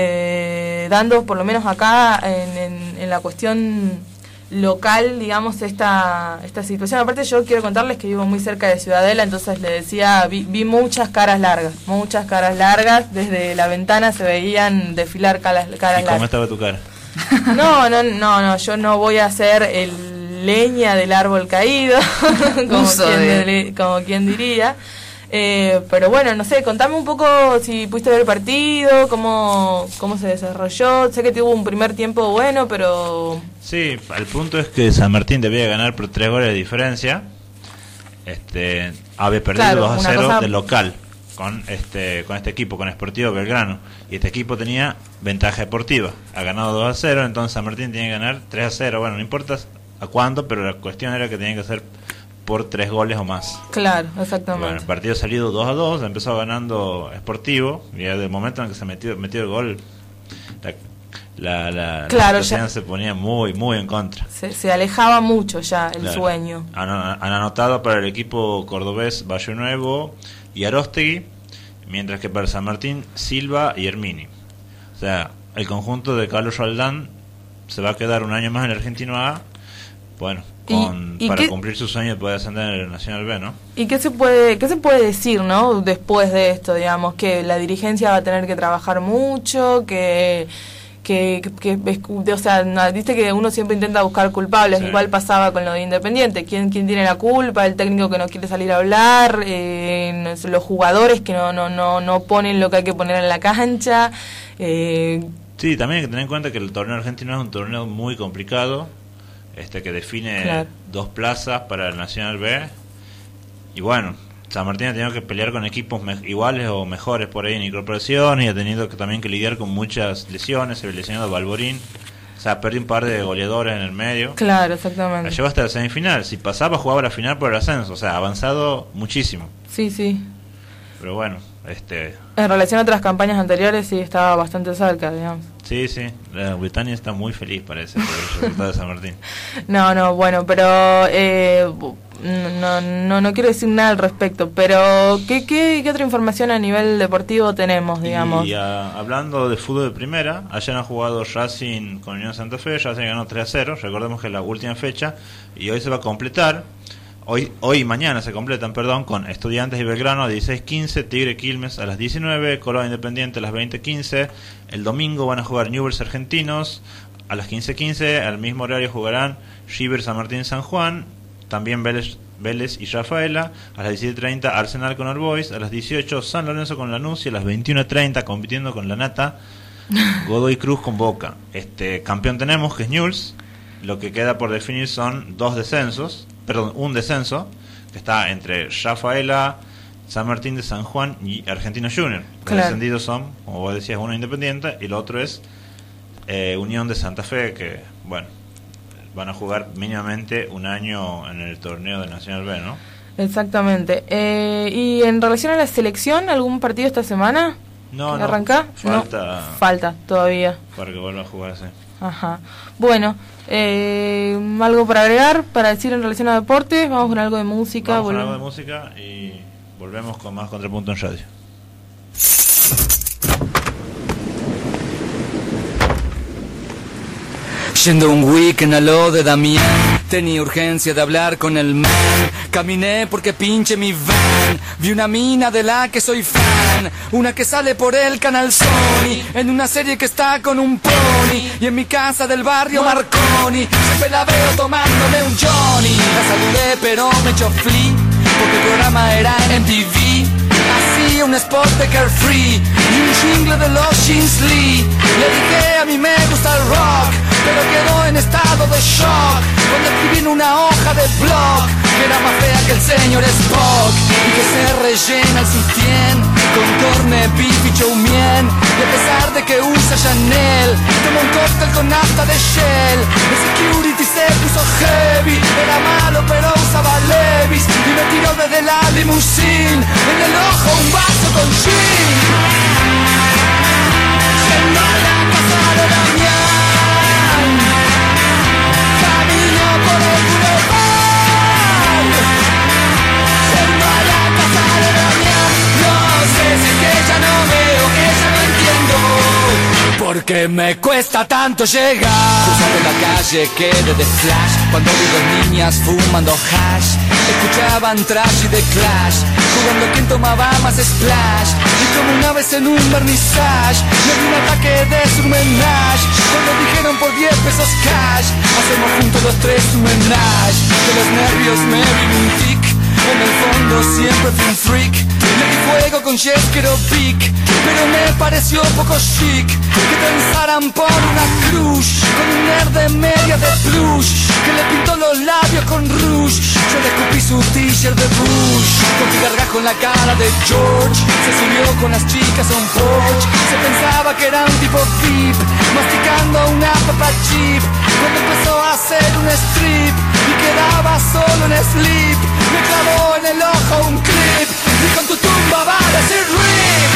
eh, dando por lo menos acá en, en, en la cuestión local, digamos, esta esta situación. Aparte yo quiero contarles que vivo muy cerca de Ciudadela, entonces le decía, vi, vi muchas caras largas, muchas caras largas, desde la ventana se veían desfilar caras, caras ¿Y cómo largas. estaba tu cara? No, no, no, no, yo no voy a ser el leña del árbol caído, como, Uso quien, de- de- como quien diría. Eh, pero bueno, no sé, contame un poco si pudiste ver el partido, cómo, cómo se desarrolló. Sé que tuvo un primer tiempo bueno, pero... Sí, el punto es que San Martín debía ganar por tres goles de diferencia. Este, había perdido Claro, dos a una cero cosa- de local con este con este equipo, con Sportivo Belgrano. Y este equipo tenía ventaja deportiva. Ha ganado dos a cero, entonces San Martín tiene que ganar tres a cero. Bueno, no importa a cuánto, pero la cuestión era que tenía que ser por tres goles o más. Claro, Bueno, exactamente. el partido ha salido dos a dos, empezó ganando Sportivo, y desde el momento en que se metió, metió el gol, la, la, la, Claro, la situación ya- se ponía muy, muy en contra. Se, se alejaba mucho ya el Claro. sueño. Han, han anotado para el equipo cordobés Valle Nuevo y Aróstegui, mientras que para San Martín, Silva y Hermini. O sea, el conjunto de Carlos Roldán se va a quedar un año más en el Argentino A, bueno, con, ¿Y- y para qué- cumplir su sueño de poder ascender en el Nacional B, ¿no? ¿Y qué se puede qué se puede decir, no? Después de esto, digamos, que la dirigencia va a tener que trabajar mucho, que que, que, que- o sea, no, viste que uno siempre intenta buscar culpables, Sí. igual pasaba con lo de Independiente, quién quién tiene la culpa, el técnico que no quiere salir a hablar, eh, no sé, los jugadores que no no no no ponen lo que hay que poner en la cancha, eh, Sí, también hay que tener en cuenta que el torneo argentino es un torneo muy complicado, este que define Claro. dos plazas para el Nacional B. Y bueno, San Martín ha tenido que pelear con equipos me- iguales o mejores por ahí en incorporaciones y ha tenido que también que lidiar con muchas lesiones. Se ve lesionado Balborín, o sea, perdió un par de goleadores en el medio. claro, La exactamente. llevó hasta la semifinal. Si pasaba, jugaba la final por el ascenso. O sea, ha avanzado muchísimo. Sí, sí. Pero bueno, este En relación a otras campañas anteriores sí estaba bastante cerca, digamos. sí, sí, la Britannia está muy feliz, parece, por el resultado de San Martín. No, no, bueno, pero eh, bu- no, no, no quiero decir nada al respecto, pero ¿qué, qué, qué otra información a nivel deportivo tenemos, digamos? Y ah, hablando de fútbol de primera, ayer han jugado Racing con Unión Santa Fe, Racing ganó tres a cero, recordemos que es la última fecha, y hoy se va a completar, hoy hoy y mañana se completan, perdón, con Estudiantes y Belgrano a dieciséis quince, Tigre Quilmes a las diecinueve, Córdoba Independiente a las veinte quince, el domingo van a jugar Newell's Argentinos a las quince quince, al mismo horario jugarán River San Martín San Juan, también Vélez, Vélez y Rafaela, a las diecisiete treinta Arsenal con All Boys, a las dieciocho San Lorenzo con Lanús y a las veintiuno treinta compitiendo con la Nata, Godoy Cruz con Boca. Este campeón tenemos que es Newell's, lo que queda por definir son dos descensos, perdón, un descenso que está entre Rafaela, San Martín de San Juan y Argentino Junior. Los Claro. descendidos son, como vos decías, uno independiente y el otro es eh, Unión de Santa Fe, que bueno, van a jugar mínimamente un año en el torneo de Nacional B, ¿no? Exactamente. Eh, ¿Y en relación a la selección, algún partido esta semana? No, ¿Que no, arranca? falta No, falta todavía. para que vuelva a jugarse. Ajá. Bueno, eh, algo para agregar, para decir en relación a deportes, vamos con algo de música. Vamos con volvemos. algo de música y volvemos con más Contrapunto en Radio. Yendo un weekend a lo de Damián, tenía urgencia de hablar con el man. Caminé porque pinche mi van. Vi una mina de la que soy fan, una que sale por el canal Sony, en una serie que está con un pony. Y en mi casa del barrio Marconi, siempre la veo tomándome un Johnny. La saludé pero me echó flea. porque el programa era en M T V. Hacía un spot de Carefree y un jingle de los Jeans Lee. Le dije a mí me gusta el rock, pero quedó en estado de shock cuando escribí en una hoja de blog que era más fea que el señor Spock y que se rellena el sutién con corne, beef y chow mein. Y a pesar de que usa Chanel, toma un cóctel con nafta de Shell. El security se puso heavy, era malo pero usaba Levi's y me tiró desde la limusine, en el ojo un vaso con gin. Yendo a la casa de Damián, camino por el boulevard. Yendo a la casa de Damián, no sé si es que ya no veo, que ya no entiendo, porque me cuesta tanto llegar. Cruzando la calle quedé de flash cuando vi dos niñas fumando hash. Escuchaban trash y The Clash, jugando quien tomaba más splash. Y como una vez en un vernissage me di un ataque de surmenage cuando dijeron por diez pesos cash hacemos juntos los tres un menage. De los nervios me vino un tic, en el fondo siempre fui un freak. Le di fuego con Jeskero Pic, pero me pareció poco chic que pensaran por una cruz con un nerd de media de plush que le pintó los labios con rouge. Yo le escupí su t-shirt de Bush con mi gargajo en la cara de George. Se subió con las chicas a un porch, se pensaba que era un tipo V I P masticando una papa chip cuando empezó a hacer un strip y quedaba solo en sleep. Me clavó en el ojo un clip y con tu tumba va a decir rip.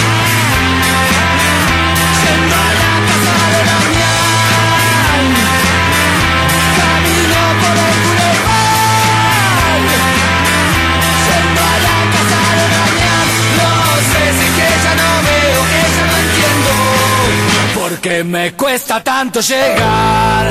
Yendo a la casa de Damián, camino por el boulevard. Yendo a la casa de Damián, no sé si es que ya no veo, que ya no entiendo, porque me cuesta tanto llegar.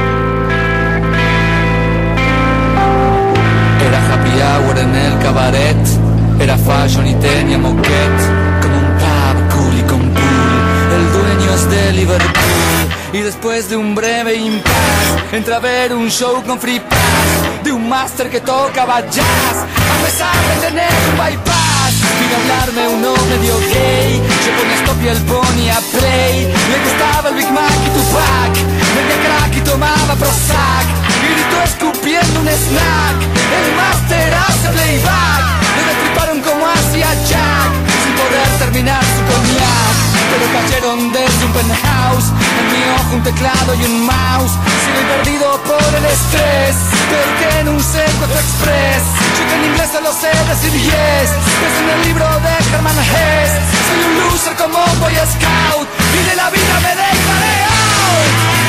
Era happy hour en el cabaret, era fashion y tenía moquette, como un pub cool y con pool. El dueño es de Liverpool y después de un breve impasse entra a ver un show con free pass de un máster que tocaba jazz a pesar de tener un bypass. Vino a hablarme uno medio gay, yo ponía stop y él ponía play. Le gustaba el Big Mac y Tupac, vendía crack y tomaba Prozac y gritó escupiendo un snack. El máster hace playback, le destriparon como hacía Jack sin poder terminar su coñac, pero cayeron desde un penthouse. En mi ojo un teclado y un mouse, sigo perdido por el estrés, peor que en un secuestro express. Yo que en inglés solo sé decir yes, es en el libro de Herman Hesse. Soy un loser como un boy scout y de la vida me dejaré out.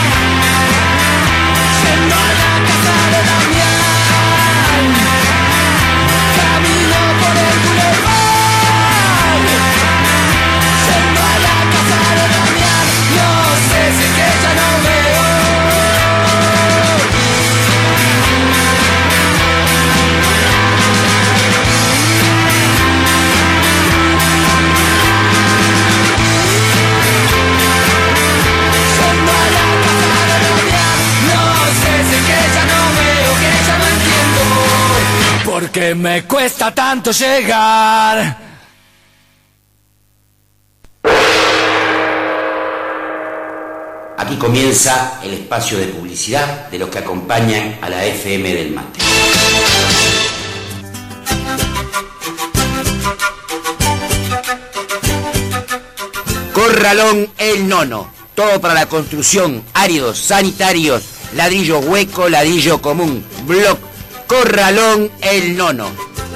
Yendo a la casa de Damián, camino por el boulevard. Yendo a la casa de Damián, no sé si es que ya no veo. Yendo a la casa de Damián, no sé si es que ya no veo, que ya no entiendo, porque me cuesta tanto llegar. Aquí comienza el espacio de publicidad de los que acompañan a la F M del Mate. Corralón El Nono, todo para la construcción, áridos, sanitarios, ladrillo hueco, ladrillo común, bloc. Corralón El Nono.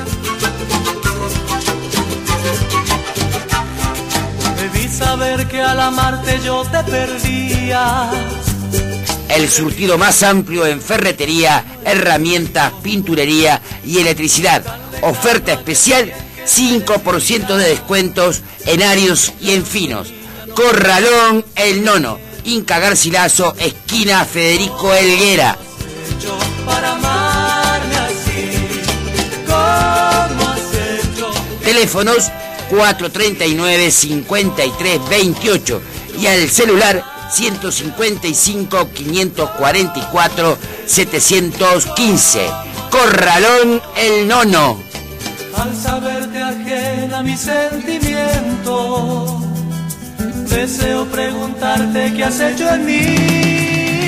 Debí saber que al amarte yo te perdía. El surtido más amplio en ferretería, herramientas, pinturería y electricidad. Oferta especial, cinco por ciento de descuentos en áridos y en finos. Corralón El Nono, Inca Garcilaso, esquina Federico Helguera. Para amarme así, ¿cómo has hecho? Teléfonos cuatro treinta y nueve, cincuenta y tres veintiocho y al celular ciento cincuenta y cinco, quinientos cuarenta y cuatro, setecientos quince. Corralón El Nono. al saberte ajena a mi sentimiento. Deseo preguntarte qué has hecho en mí.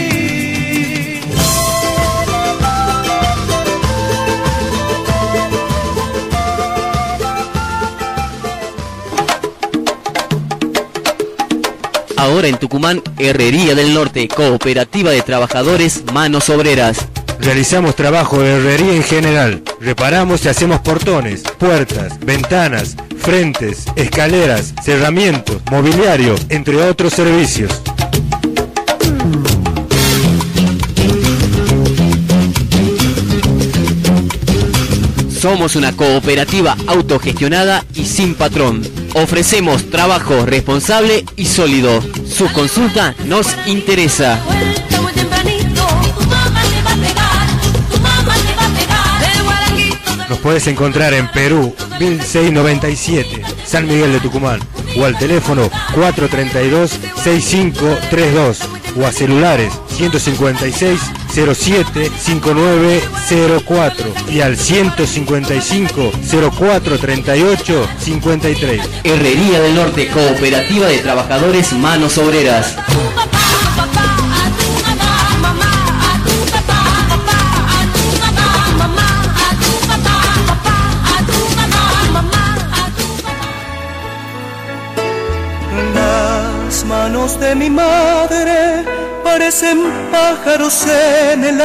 Ahora en Tucumán, Herrería del Norte, Cooperativa de Trabajadores Manos Obreras. Realizamos trabajo de herrería en general. Reparamos y hacemos portones, puertas, ventanas, frentes, escaleras, cerramientos, mobiliario, entre otros servicios. Somos una cooperativa autogestionada y sin patrón. Ofrecemos trabajo responsable y sólido. Su consulta nos interesa. Nos puedes encontrar en Perú, mil seiscientos noventa y siete, San Miguel de Tucumán, o al teléfono cuatro tres dos, seis cinco tres dos, o a celulares ciento cincuenta y seis, cero siete, cincuenta y nueve cero cuatro y al ciento cincuenta y cinco, cero cuatro treinta y ocho, cincuenta y tres. Herrería del Norte, Cooperativa de Trabajadores Manos Obreras. Las manos de mi madre parecen pájaros en el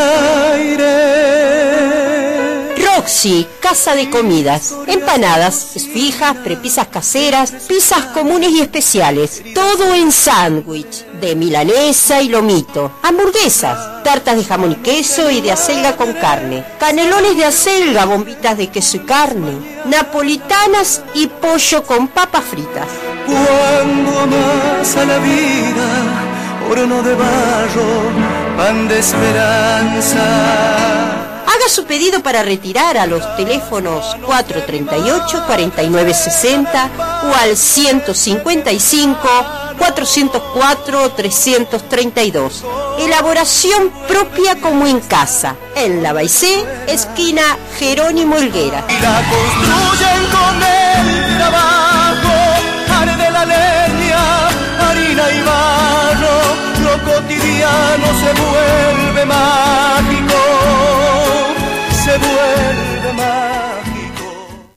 aire. Roxy, casa de comidas, empanadas, esfijas, prepisas caseras, pizzas comunes y especiales, todo en sándwich, de milanesa y lomito, hamburguesas, tartas de jamón y queso y de acelga con carne, canelones de acelga, bombitas de queso y carne, napolitanas y pollo con papas fritas. Cuando amas a la vida, horno de barro, pan de esperanza. Haga su pedido para retirar a los teléfonos cuatro tres ocho, cuatro nueve seis cero o al ciento cincuenta y cinco, cuatrocientos cuatro, trescientos treinta y dos. Elaboración propia como en casa, en La Baicé, esquina Jerónimo Helguera. Y la construyen con el trabajo, arde la leña, harina y barro, lo cotidiano se vuelve mágico, se vuelve mágico.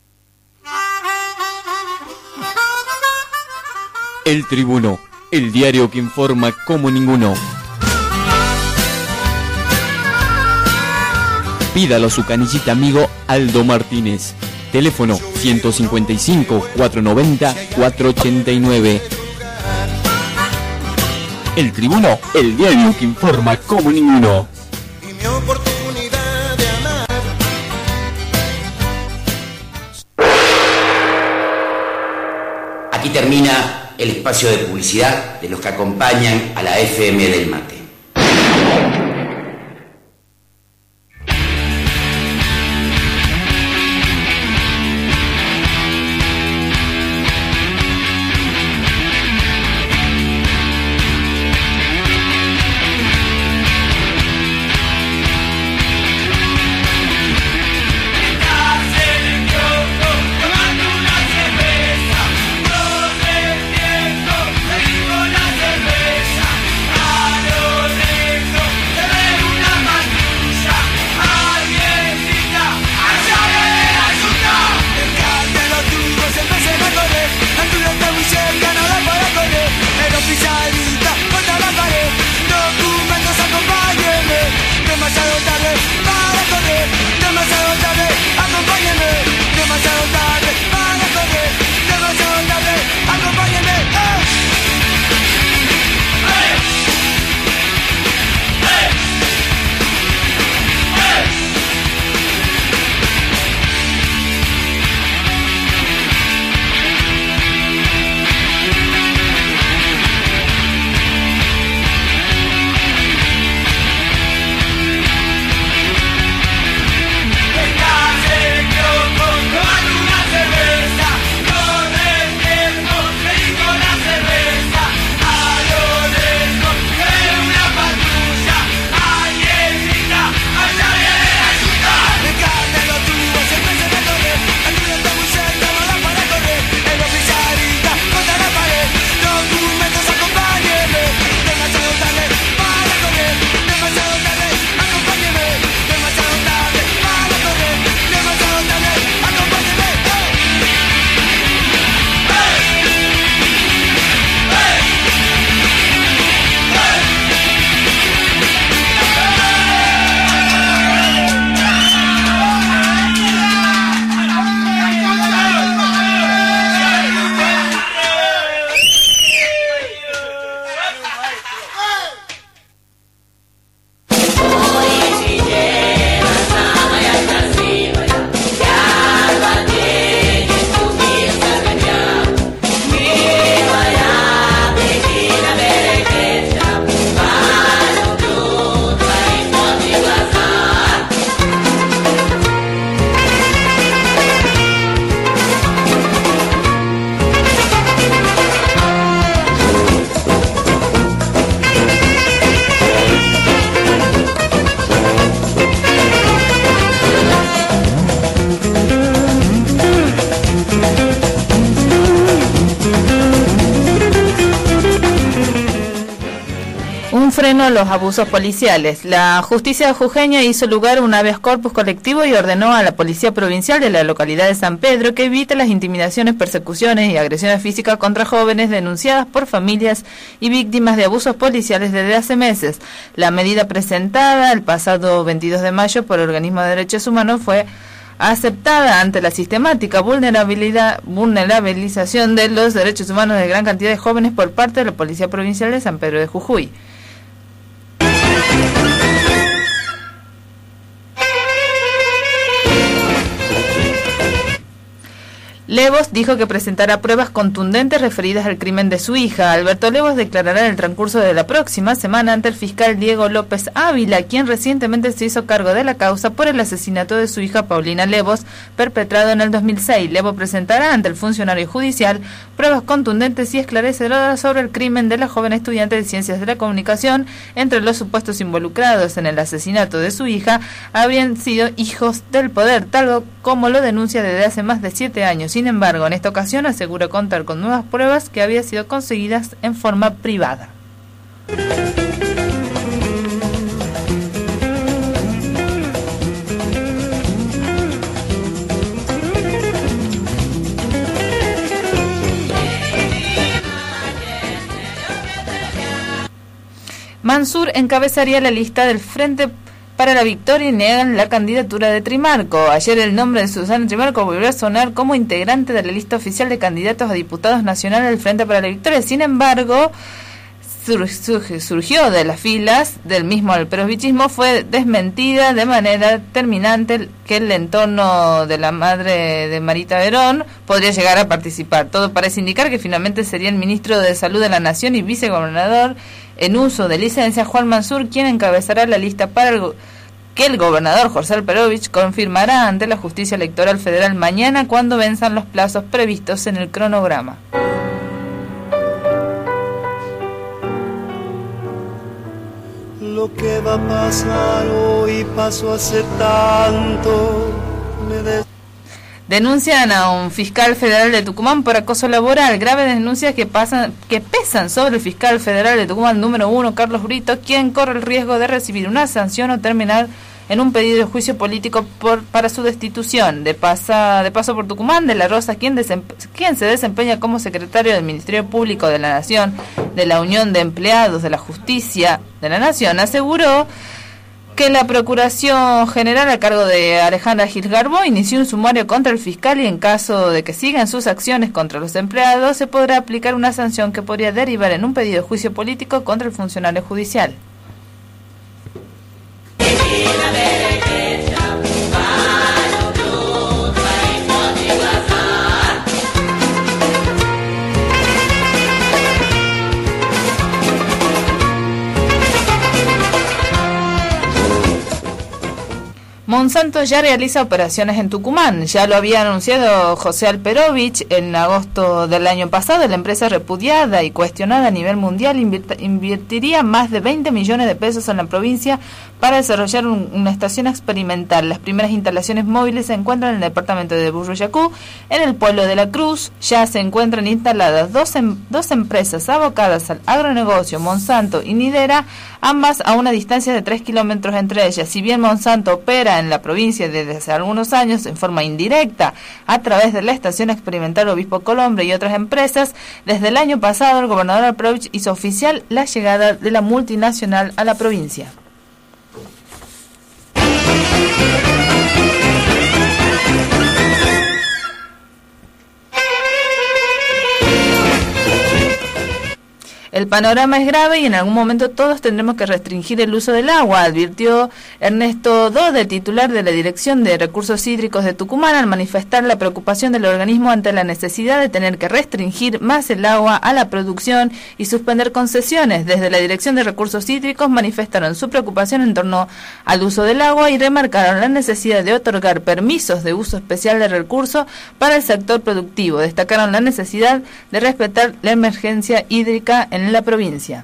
El Tribuno, el diario que informa como ninguno. Pídalo a su canillita amigo Aldo Martínez. Teléfono ciento cincuenta y cinco, cuatrocientos noventa, cuatrocientos ochenta y nueve. El Tribuno, el diario que informa como ninguno. Y mi oportunidad de amar. Aquí termina el espacio de publicidad de los que acompañan a la F M del Mate. Claro. freno a los abusos policiales. La justicia jujeña hizo lugar a un habeas corpus colectivo y ordenó a la Policía Provincial de la localidad de San Pedro que evite las intimidaciones, persecuciones y agresiones físicas contra jóvenes denunciadas por familias y víctimas de abusos policiales desde hace meses. La medida presentada el pasado veintidós de mayo por el Organismo de Derechos Humanos fue aceptada ante la sistemática vulnerabilidad, vulnerabilización de los derechos humanos de gran cantidad de jóvenes por parte de la Policía Provincial de San Pedro de Jujuy. Levos dijo que presentará pruebas contundentes referidas al crimen de su hija. Alberto Levos declarará en el transcurso de la próxima semana ante el fiscal Diego López Ávila, quien recientemente se hizo cargo de la causa por el asesinato de su hija Paulina Levos, perpetrado en el dos mil seis. Levos presentará ante el funcionario judicial pruebas contundentes y esclarecedoras sobre el crimen de la joven estudiante de Ciencias de la Comunicación. Entre los supuestos involucrados en el asesinato de su hija habrían sido hijos del poder, tal como lo denuncia desde hace más de siete años. Sin embargo, en esta ocasión aseguró contar con nuevas pruebas que habían sido conseguidas en forma privada. Mansur encabezaría la lista del Frente para la Victoria y niegan la candidatura de Trimarco. Ayer el nombre de Susana Trimarco volvió a sonar como integrante de la lista oficial de candidatos a diputados nacionales del Frente para la Victoria. Sin embargo, sur, sur, surgió de las filas del mismo alperovichismo, fue desmentida de manera terminante que el entorno de la madre de Marita Verón podría llegar a participar. Todo parece indicar que finalmente sería el ministro de Salud de la Nación y vicegobernador en uso de licencia, Juan Mansur, quien encabezará la lista para el, que el gobernador Jorge Alperovich confirmará ante la Justicia Electoral Federal mañana cuando venzan los plazos previstos en el cronograma. Lo que va a pasar hoy pasó hace tanto, me des- Denuncian a un fiscal federal de Tucumán por acoso laboral. Graves denuncias que pasan, que pesan sobre el fiscal federal de Tucumán número uno, Carlos Brito, quien corre el riesgo de recibir una sanción o terminar en un pedido de juicio político por, para su destitución. De, pasa, de paso por Tucumán, De la Rosa, quien, desempe, quien se desempeña como secretario del Ministerio Público de la Nación, de la Unión de Empleados de la Justicia de la Nación, aseguró que la Procuración General a cargo de Alejandra Gil Garbo inició un sumario contra el fiscal y en caso de que sigan sus acciones contra los empleados se podrá aplicar una sanción que podría derivar en un pedido de juicio político contra el funcionario judicial. Monsanto ya realiza operaciones en Tucumán. Ya lo había anunciado José Alperovich en agosto del año pasado. La empresa repudiada y cuestionada a nivel mundial invertiría más de veinte millones de pesos en la provincia para desarrollar un, una estación experimental. Las primeras instalaciones móviles se encuentran en el departamento de Buruyacú. En el pueblo de La Cruz ya se encuentran instaladas dos, em, dos empresas abocadas al agronegocio, Monsanto y Nidera, ambas a una distancia de tres kilómetros entre ellas. Si bien Monsanto opera en la provincia desde hace algunos años en forma indirecta a través de la Estación Experimental Obispo Colombre y otras empresas, desde el año pasado el gobernador Alperovich hizo oficial la llegada de la multinacional a la provincia. El panorama es grave y en algún momento todos tendremos que restringir el uso del agua, advirtió Ernesto Dode, titular de la Dirección de Recursos Hídricos de Tucumán, al manifestar la preocupación del organismo ante la necesidad de tener que restringir más el agua a la producción y suspender concesiones. Desde la Dirección de Recursos Hídricos manifestaron su preocupación en torno al uso del agua y remarcaron la necesidad de otorgar permisos de uso especial del recurso para el sector productivo. Destacaron la necesidad de respetar la emergencia hídrica en la provincia.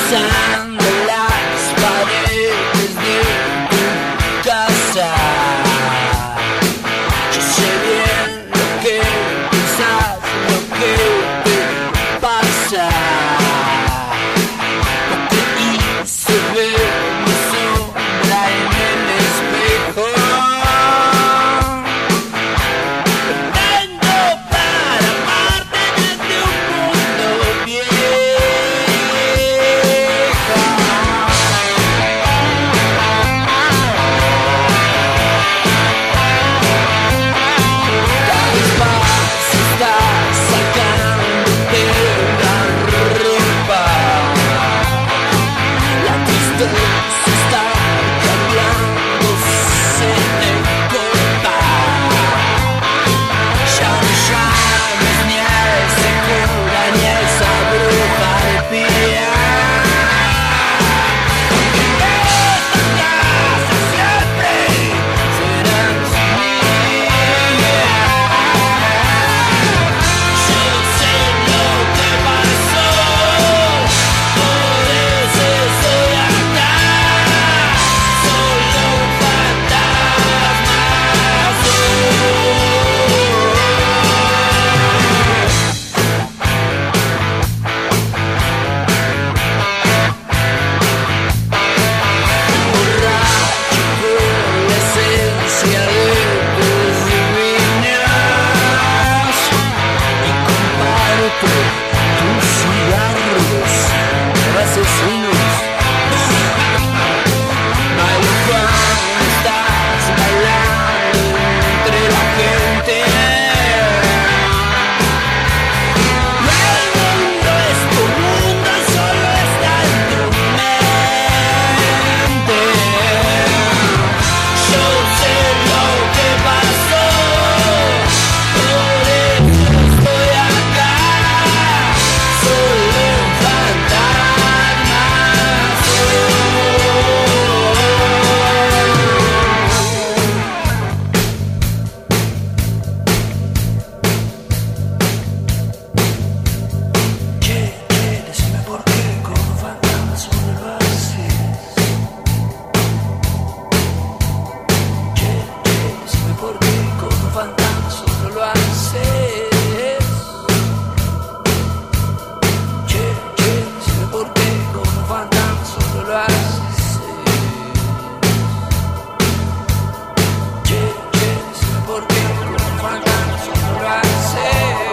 Rozando las paredes de tu casa. Yo sé bien lo que pensás, lo que te pasa. No te hice ver mi sombra en el espejo. Tengo para amarte desde un mundo viejo. Cada vez más estás sacándote la ropa. La tristeza está cambiándose de copa. Ya no llames ni a ese cura ni a esa bruja de pie. Esta casa siempre serán mías. Yo sé lo que pasó, por eso estoy acá. Solo un fantasma borracho con la esencia de tus divinas y comparto tus cigarros asesinos. Bailo cuando estás bailando entre la gente. El mundo es tu mundo, solo está en tu mente. Yo sé lo que pasó, por eso estoy acá. Solo un fantasma Che, che, decime por qué con un fantasma solo lo haces. Che, che, decime por qué con un fantasma solo lo haces. Che, che, decime por qué con un fantasma solo lo haces. Che, che, decime por qué con un fantasma solo lo haces.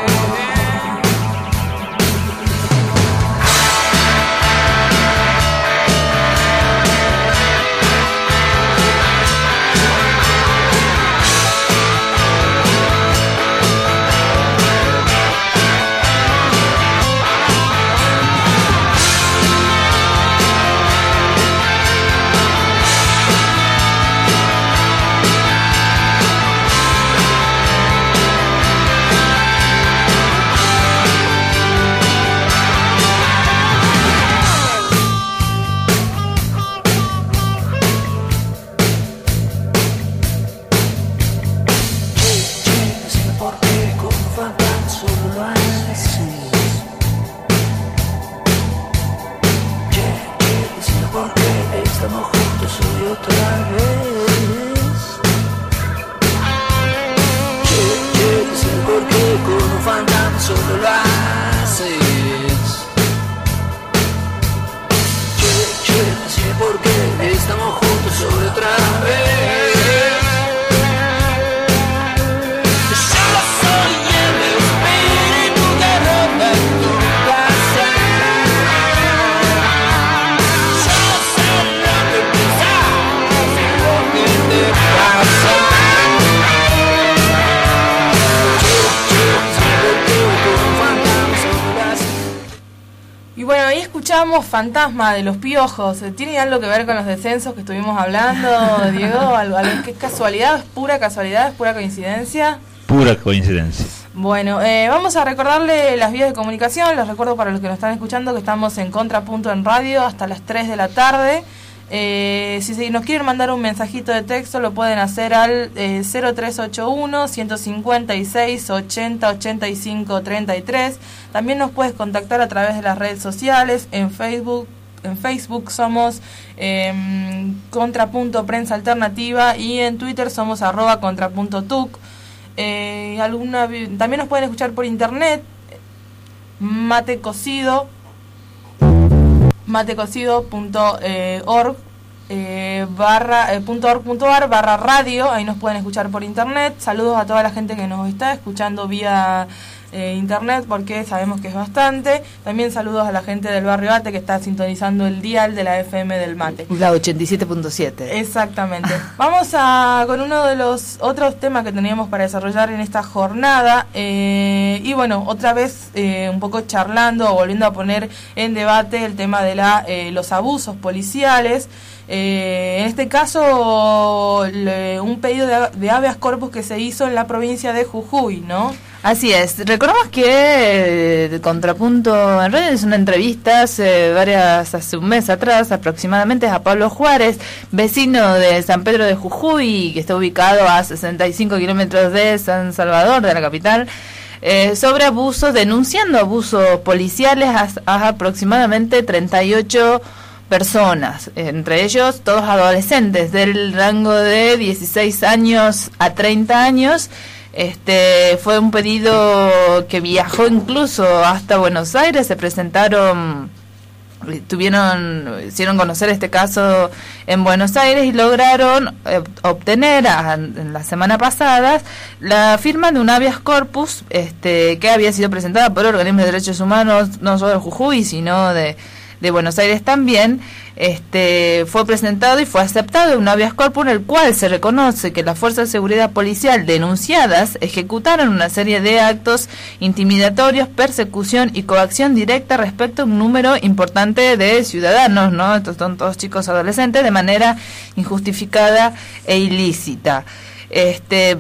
Decime por qué con un fantasma solo lo haces. Che, che, decime por qué estamos juntos hoy otra vez. Che, che, decime por qué con un fantasma solo lo haces. Che, che, decime por qué estamos juntos hoy otra vez. Yo soy el espíritu que ronda en tu casa. Yo sé lo que pensás y lo que te pasa. Che, che, decime por qué con un fantasma solo lo haces. Y bueno, ahí escuchamos Fantasma de Los Piojos. ¿Tiene algo que ver con los descensos que estuvimos hablando, Diego? ¿Algo, algo, ¿Qué casualidad? ¿Es pura casualidad? ¿Es pura coincidencia? Pura coincidencia. Bueno, eh, vamos a recordarle las vías de comunicación. Les recuerdo para los que nos están escuchando que estamos en Contrapunto en Radio hasta las tres de la tarde. Eh, si, si nos quieren mandar un mensajito de texto lo pueden hacer al eh, cero tres ocho uno, ciento cincuenta y seis, ochenta, ochenta y cinco, treinta y tres. También nos puedes contactar a través de las redes sociales, en Facebook en Facebook somos eh, Contrapunto Prensa Alternativa y en Twitter somos arroba Contrapunto Tuc. Eh, alguna, también nos pueden escuchar por internet, mate cocido, matecocido punto org. Eh, barra eh, punto org punto ar barra radio, ahí nos pueden escuchar por internet. Saludos a toda la gente que nos está escuchando vía eh, internet, porque sabemos que es bastante. También saludos a la gente del barrio Ate que está sintonizando el dial de la F M del Mate, la ochenta y siete punto siete. Exactamente. Vamos a con uno de los otros temas que teníamos para desarrollar en esta jornada, eh, y bueno, otra vez eh, un poco charlando o volviendo a poner en debate el tema de la eh, los abusos policiales. Eh, en este caso, le, un pedido de, de habeas corpus que se hizo en la provincia de Jujuy, ¿no? Así es. Recordamos que eh, Contrapunto en realidad es una entrevista hace varias, hace un mes atrás aproximadamente, a Pablo Juárez, vecino de San Pedro de Jujuy, que está ubicado a sesenta y cinco kilómetros de San Salvador, de la capital. Eh, sobre abusos, denunciando abusos policiales a, a aproximadamente treinta y ocho personas, entre ellos todos adolescentes del rango de dieciséis años a treinta años. Este fue un pedido que viajó incluso hasta Buenos Aires. Se presentaron, tuvieron, hicieron conocer este caso en Buenos Aires y lograron eh, obtener a, en la semana pasada la firma de un habeas corpus, este, que había sido presentada por organismos de derechos humanos, no solo de Jujuy, sino de de Buenos Aires también. Este fue presentado y fue aceptado un habeas corpus en el cual se reconoce que las fuerzas de seguridad policial denunciadas ejecutaron una serie de actos intimidatorios, persecución y coacción directa respecto a un número importante de ciudadanos, ¿no? Estos son todos chicos adolescentes, de manera injustificada e ilícita. Este,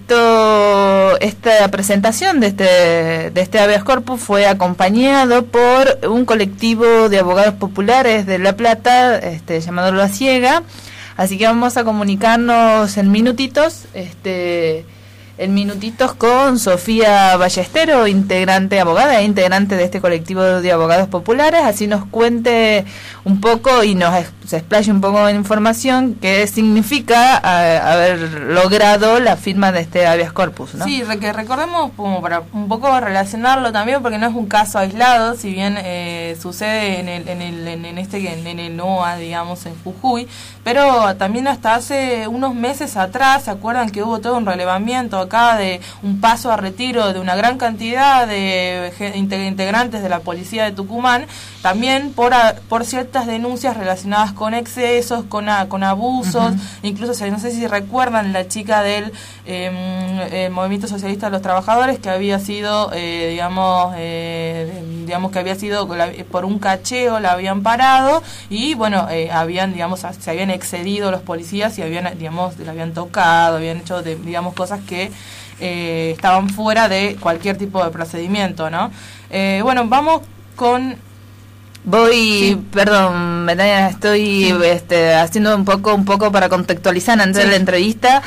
esto, esta presentación de este, de este habeas corpus fue acompañado por un colectivo de abogados populares de La Plata, este, llamado La Ciega. Así que vamos a comunicarnos en minutitos, este, en minutitos con Sofía Ballestero, integrante, abogada e integrante de este colectivo de abogados populares, así nos cuente un poco y nos se explaye un poco en información qué significa a, haber logrado la firma de este habeas corpus, ¿no? Sí, que recordemos como para un poco relacionarlo también, porque no es un caso aislado, si bien eh, sucede en el en el en este en, en el N O A, digamos, en Jujuy, pero también hasta hace unos meses atrás, ¿se acuerdan que hubo todo un relevamiento acá de un paso a retiro de una gran cantidad de integrantes de la policía de Tucumán, también por a, por ciertas denuncias relacionadas con excesos, con a, con abusos, uh-huh. Incluso no sé si recuerdan la chica del eh, eh, Movimiento Socialista de los Trabajadores, que había sido eh, digamos eh, digamos que había sido por un cacheo, la habían parado y bueno, eh, habían digamos se habían excedido los policías y habían digamos la habían tocado, habían hecho de, digamos cosas que eh, estaban fuera de cualquier tipo de procedimiento, ¿no? Eh, bueno, vamos con Voy, sí. perdón, Betania, estoy sí. este, haciendo un poco, un poco para contextualizar antes sí. de la entrevista,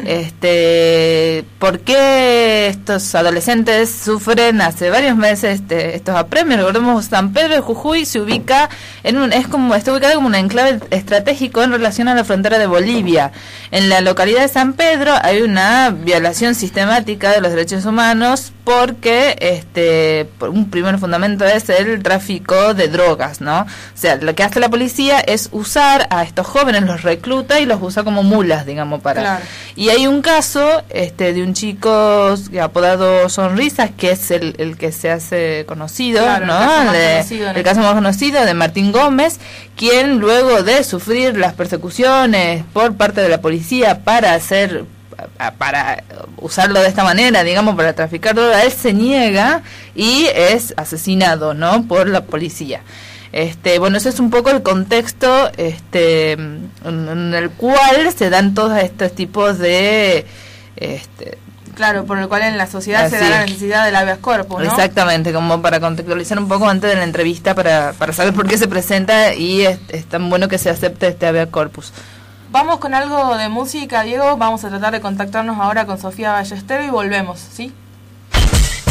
este, ¿por qué estos adolescentes sufren hace varios meses este, estos apremios? Recordemos, San Pedro de Jujuy se ubica en un, es como, está ubicado como un enclave estratégico en relación a la frontera de Bolivia. En la localidad de San Pedro hay una violación sistemática de los derechos humanos porque, este, por un primer fundamento es el tráfico de drogas, ¿no? O sea, lo que hace la policía es usar a estos jóvenes, los recluta y los usa como mulas, digamos, para... Claro. Y hay un caso este, de un chico apodado Sonrisas, que es el, el que se hace conocido, claro, ¿no? El caso, de, conocido, el caso más conocido de Martín Gómez, quien luego de sufrir las persecuciones por parte de la policía para hacer... para usarlo de esta manera, digamos, para traficar droga, él se niega y es asesinado, ¿no? Por la policía. Este, bueno, ese es un poco el contexto este, en, en el cual se dan todos estos tipos de... Este, Claro, por el cual en la sociedad Así se da la necesidad del habeas corpus, ¿no? Exactamente, como para contextualizar un poco antes de la entrevista, para, para saber por qué se presenta y es, es tan bueno que se acepte este habeas corpus. Vamos con algo de música, Diego. Vamos a tratar de contactarnos ahora con Sofía Ballestero y volvemos, ¿sí?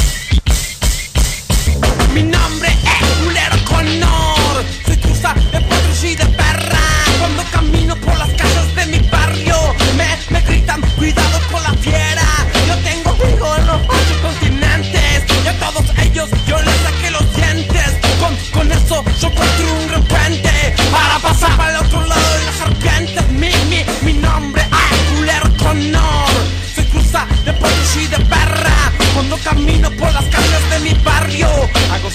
Mi nombre es Julero Conor. Soy cruza de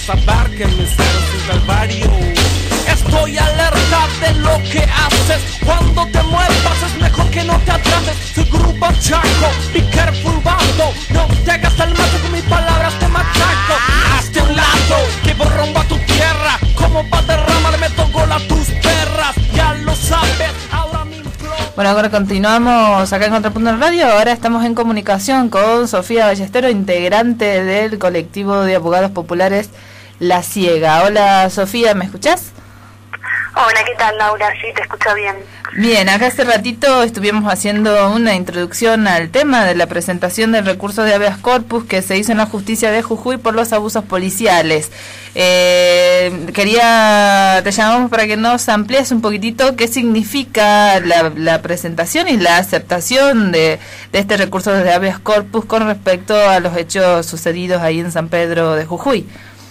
saber que me ceros un calvario. Estoy alerta de lo que haces. Cuando te muevas es mejor que no te atrases. Soy grupo Chaco, be careful bando. No te hagas el macho con mis palabras te machaco. Hazte un lado, que borromba tu tierra. Como pa' derramarme toco a tus perras. Ya lo sabes, ahora mi flow. Bueno, ahora continuamos acá en Contrapunto en Radio. Ahora estamos en comunicación con Sofía Ballestero, integrante del colectivo de abogados populares La Ciega. Hola Sofía, ¿me escuchás? Hola, ¿qué tal, Laura? Sí, te escucho bien. Bien, acá hace ratito estuvimos haciendo una introducción al tema de la presentación del recurso de habeas corpus que se hizo en la justicia de Jujuy por los abusos policiales. Eh, quería, te llamamos para que nos amplíes un poquitito qué significa la, la presentación y la aceptación de, de este recurso de habeas corpus con respecto a los hechos sucedidos ahí en San Pedro de Jujuy.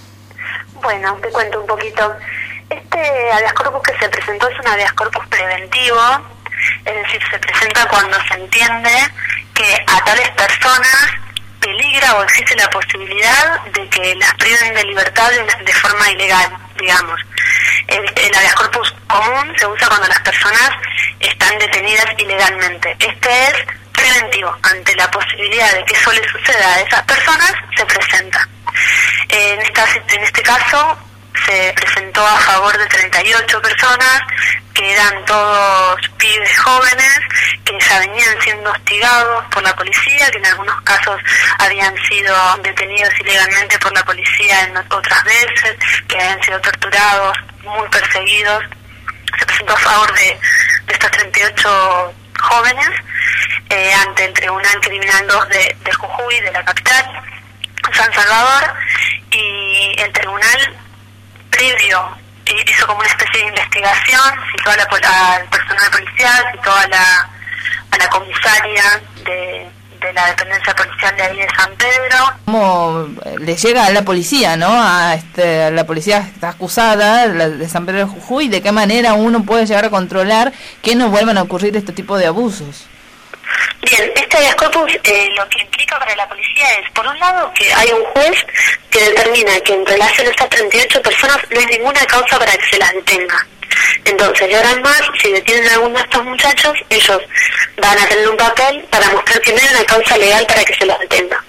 Bueno, te cuento un poquito. Este habeas corpus que se presentó es un habeas corpus preventivo, es decir, se presenta cuando se entiende que a tales personas peligra o existe la posibilidad de que las priven de libertad de, de forma ilegal, digamos. El, el habeas corpus común se usa cuando las personas están detenidas ilegalmente. Este es preventivo, ante la posibilidad de que eso le suceda a esas personas, se presenta. En, esta, en este caso se presentó a favor de treinta y ocho personas, que eran todos pibes jóvenes, que ya venían siendo hostigados por la policía, que en algunos casos habían sido detenidos ilegalmente por la policía en otras veces, que habían sido torturados, muy perseguidos. Se presentó a favor de, de estos treinta y ocho jóvenes eh, ante el Tribunal Criminal dos de, de Jujuy, de la capital, San Salvador, y el tribunal previo hizo como una especie de investigación, citó a la, al personal policial, citó a la, a la comisaria de, de la dependencia policial de ahí de San Pedro. ¿Cómo le llega a la policía, no? A, este, a la policía que está acusada la de San Pedro de Jujuy, ¿de qué manera uno puede llegar a controlar que no vuelvan a ocurrir este tipo de abusos? Bien, este habeas corpus eh, lo que implica para la policía es, por un lado, que hay un juez que determina que en relación a estas treinta y ocho personas no hay ninguna causa para que se las detenga. Entonces, de ahora en más, si detienen a alguno de estos muchachos, ellos van a tener un papel para mostrar que no hay una causa legal para que se los detenga.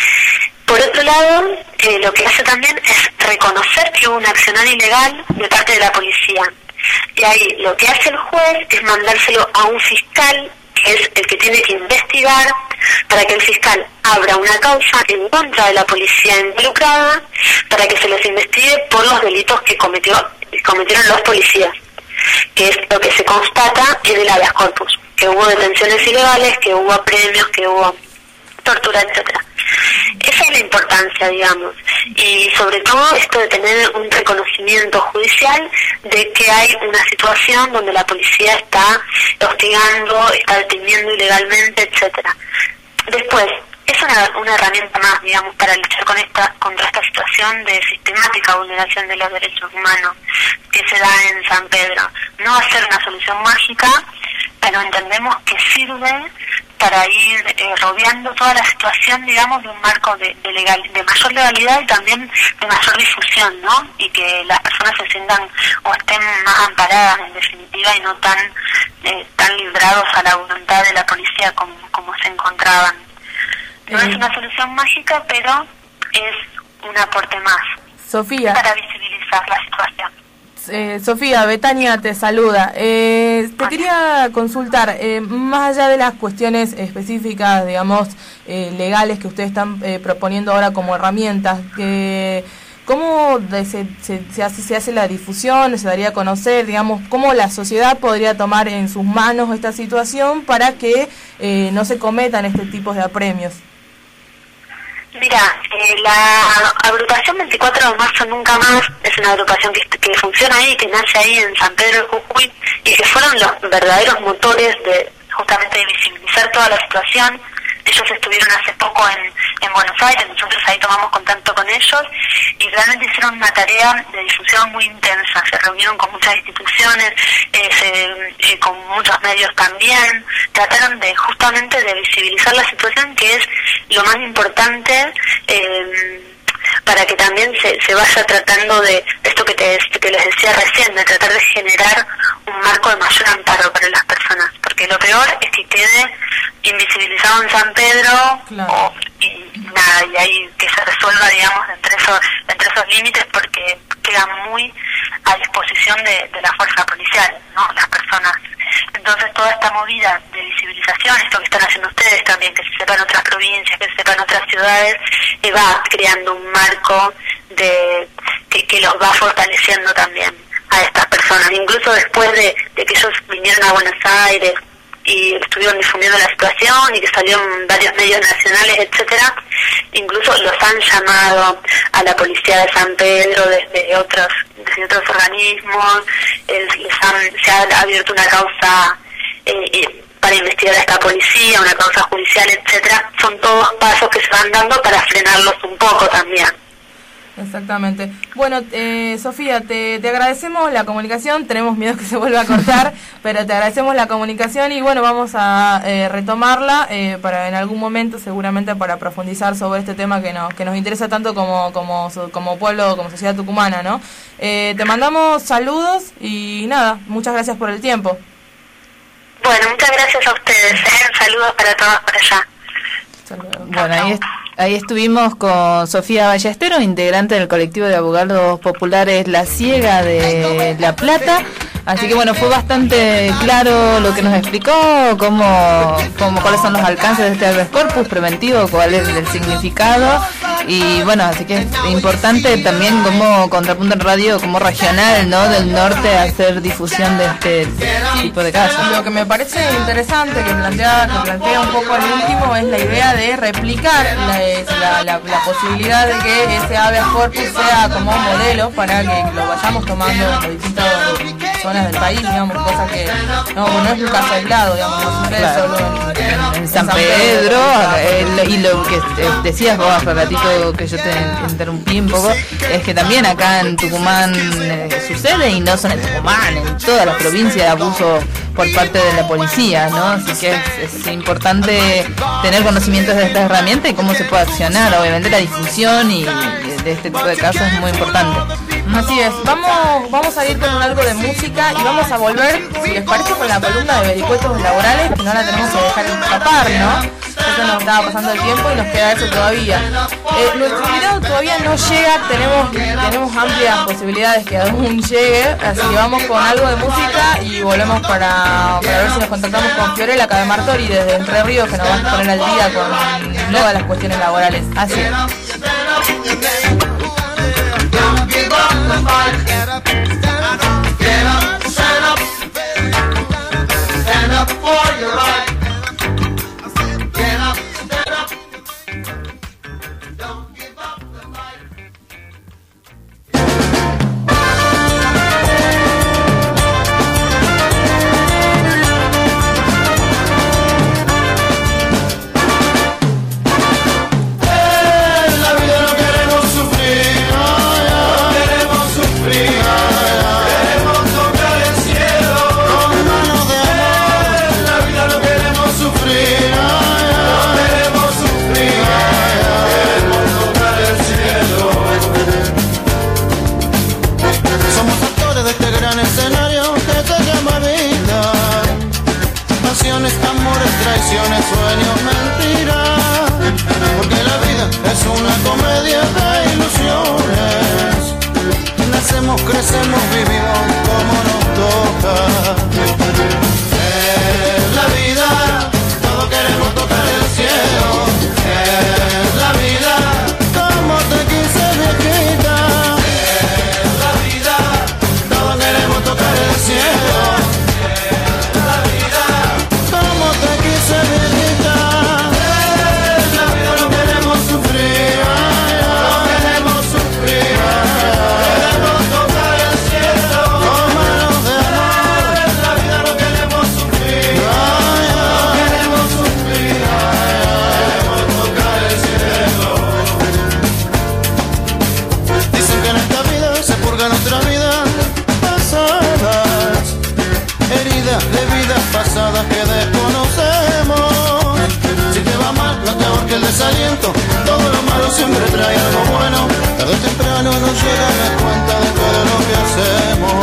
Por otro lado, eh, lo que hace también es reconocer que hubo un accionar ilegal de parte de la policía. Y ahí lo que hace el juez es mandárselo a un fiscal, que es el que tiene que investigar, para que el fiscal abra una causa en contra de la policía involucrada, para que se les investigue por los delitos que cometió, cometieron los policías, que es lo que se constata en el habeas corpus, que hubo detenciones ilegales, que hubo apremios, que hubo tortura, etcétera. Esa es la importancia, digamos, y sobre todo esto de tener un reconocimiento judicial de que hay una situación donde la policía está hostigando, está deteniendo ilegalmente, etcétera. Después, es una, una herramienta más, digamos, para luchar con esta, contra esta situación de sistemática vulneración de los derechos humanos que se da en San Pedro. No va a ser una solución mágica, pero entendemos que sirve para ir eh, rodeando toda la situación, digamos, de un marco de, de, legal, de mayor legalidad y también de mayor difusión, ¿no? Y que las personas se sientan o estén más amparadas, en definitiva, y no tan eh, tan librados a la voluntad de la policía como, como se encontraban. No eh. es una solución mágica, pero es un aporte más. Sofía. Para visibilizar la situación. Eh, Sofía, Betania te saluda. Eh, te quería consultar, eh, más allá de las cuestiones específicas, digamos, eh, legales que ustedes están eh, proponiendo ahora como herramientas, que, ¿cómo de, se, se, se, hace, se hace la difusión, se daría a conocer, digamos, cómo la sociedad podría tomar en sus manos esta situación para que eh, no se cometan este tipo de apremios? Mira, eh, la agrupación veinticuatro de marzo Nunca Más es una agrupación que, que funciona ahí, que nace ahí en San Pedro de Jujuy, y que fueron los verdaderos motores de justamente de visibilizar toda la situación. Ellos estuvieron hace poco en, en Buenos Aires, nosotros ahí tomamos contacto con ellos y realmente hicieron una tarea de difusión muy intensa. Se reunieron con muchas instituciones, eh, se, eh, con muchos medios también. Trataron de justamente de visibilizar la situación, que es lo más importante, eh, para que también se, se vaya tratando de esto que, te, que les decía recién, de tratar de generar un marco de mayor amparo para las personas, porque lo peor es que quede invisibilizado en San Pedro, claro. o, y nada, y ahí que se resuelva, digamos, entre esos, entre esos límites, porque queda muy a disposición de, de la fuerza policial, ¿no? Las personas. Entonces toda esta movida de visibilización, esto que están haciendo ustedes también, que se sepan otras provincias, que se sepan otras ciudades, eh, va creando un marco de que, que los va fortaleciendo también a estas personas. Incluso después de, de que ellos vinieron a Buenos Aires y estuvieron difundiendo la situación y que salieron varios medios nacionales, etcétera, incluso los han llamado a la policía de San Pedro desde otros desde otros organismos, eh, les han, se ha abierto una causa eh, para investigar a esta policía, una causa judicial, etcétera. Son todos pasos que se van dando para frenarlos un poco también. Exactamente. Bueno, eh, Sofía, te, te agradecemos la comunicación, tenemos miedo que se vuelva a cortar, pero te agradecemos la comunicación y bueno, vamos a eh, retomarla eh, para en algún momento seguramente para profundizar sobre este tema que nos que nos interesa tanto como como como pueblo, como sociedad tucumana, ¿no? Eh, te mandamos saludos y nada, muchas gracias por el tiempo. Bueno, muchas gracias a ustedes, ¿eh? Saludos para todos por allá. Bueno, ahí, est ahí estuvimos con Sofía Ballesteros, integrante del colectivo de abogados populares La Ciega de La Plata. Así que bueno, fue bastante claro lo que nos explicó, cómo, cómo cuáles son los alcances de este habeas corpus preventivo, cuál es el significado. Y bueno, así que es importante también como Contrapunto en Radio, como regional, ¿no? Del norte, hacer difusión de este tipo de casos. Lo que me parece interesante que plantea, que plantea un poco al último es la idea de replicar la, la, la, la posibilidad de que ese habeas corpus sea como un modelo para que lo vayamos tomando en las distintas zonas del país, digamos, cosa que no, no es un caso aislado, digamos, no sucede claro. solo en, en, en, en San, San Pedro, Pedro el, y lo que decías vos hace ratito que yo te interrumpí un poco, es que también acá en Tucumán eh, sucede, y no solo en Tucumán, en todas las provincias, de abuso por parte de la policía, ¿no? Así que es, es importante tener conocimientos de esta herramienta y cómo se puede accionar. Obviamente la difusión y de este tipo de casos es muy importante. Así es, vamos vamos a ir con algo de música y vamos a volver, si les parece, con la columna de vericuetos laborales, que no la tenemos que dejar escapar, ¿no? Eso nos estaba pasando el tiempo y nos queda eso todavía. Eh, nuestro invitado todavía no llega, tenemos tenemos amplias posibilidades que aún llegue, así que vamos con algo de música y volvemos para, para ver si nos contactamos con Fiorella Cademartori desde Entre Ríos, que nos va a poner al día con todas las cuestiones laborales. Así es. Get up, stand up, get up, stand up, stand up for your right. I said, get up, stand up, don't give up the fight. En la vida no queremos sufrir. Queremos tocar el cielo con manos de amor. En la vida no queremos sufrir, no queremos sufrir. Queremos tocar el cielo. Somos actores de este gran escenario que se llama vida. Pasiones, amores, traiciones, sueños, mentiras. Porque la vida es una comedia de ilusiones. Nacemos, crecemos, vivimos como nos toca. En la vida, todos queremos tocar el cielo. En la vida, como te quise, viejita. En la vida, todos queremos tocar el cielo. En la vida, como te quise, viejita. En la vida no queremos sufrir, no queremos sufrir. Nuestra vida pasadas, heridas de vidas pasadas que desconocemos. Si te va mal, no te ahorques el desaliento. Todo lo malo siempre trae algo bueno. temprano nos llega la cuenta de todo lo que hacemos.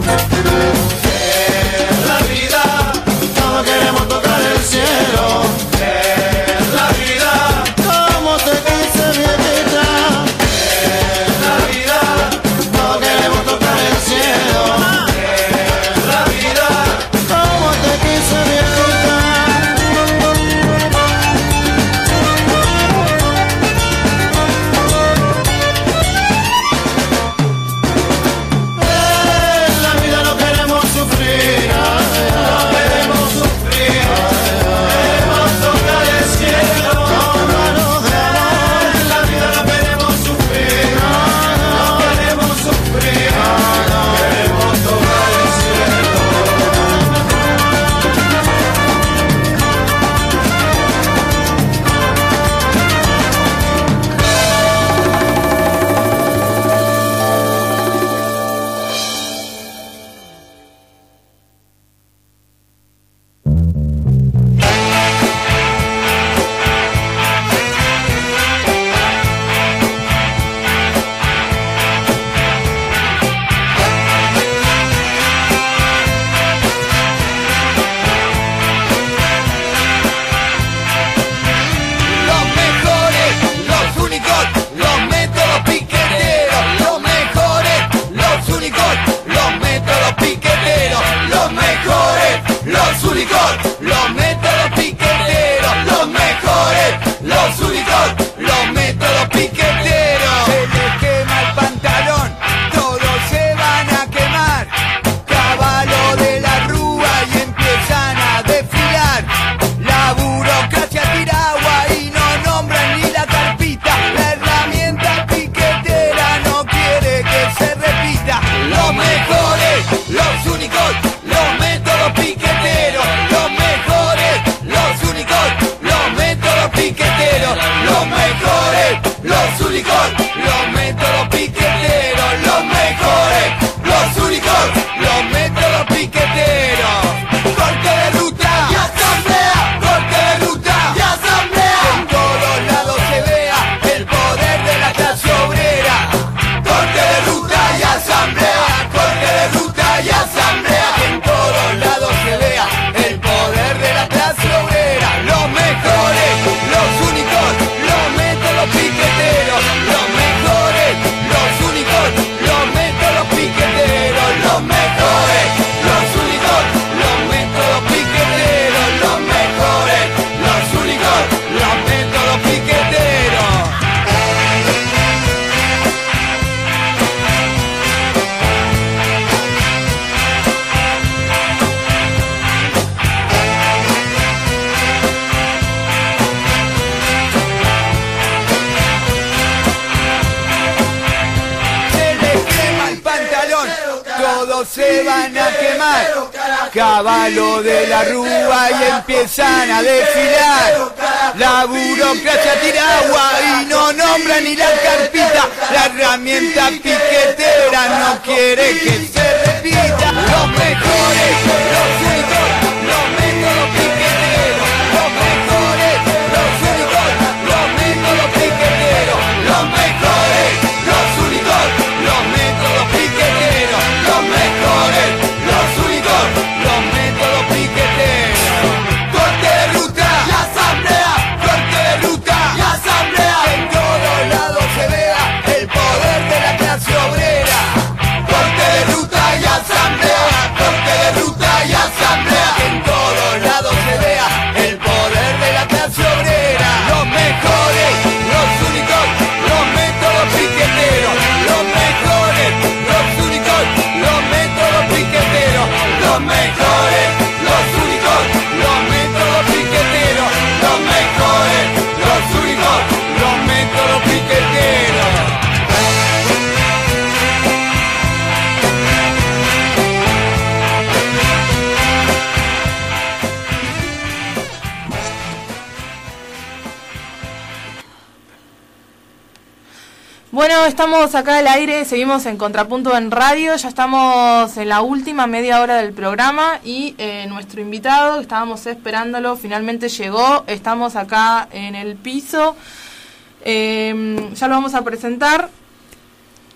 Es la vida, todos queremos tocar el cielo. Es la vida, como te quise viejita. Es la vida, todos queremos tocar el cielo. Es la vida, como te quise viejita. Se van a quemar, caballo de la rúa y empiezan a desfilar. La burocracia tira agua y no nombra ni la carpita. La herramienta piquetera no quiere que se repita. Los mejores, los únicos, los métodos piqueteros. Los mejores, los únicos, los métodos piqueteros. Los mejores, los únicos, los métodos piqueteros. Los mejores, los únicos, los métodos piqueteros. Corte de ruta y asamblea, corte de ruta y asamblea. En todos lados se vea el poder de la clase obrera. Corte de ruta y asamblea, corte de ruta y asamblea. En todos lados se vea el poder de la clase obrera. Los mejores, los únicos, los métodos piqueteros. Los mejores, los únicos, los métodos piqueteros. Los mejores, los únicos, los métodos piqueteros. Los mejores, los únicos, los métodos piqueteros. Bueno, estamos acá al aire, seguimos en Contrapunto en Radio, ya estamos en la última media hora del programa y eh, nuestro invitado, que estábamos esperándolo, finalmente llegó, estamos acá en el piso, eh, ya lo vamos a presentar.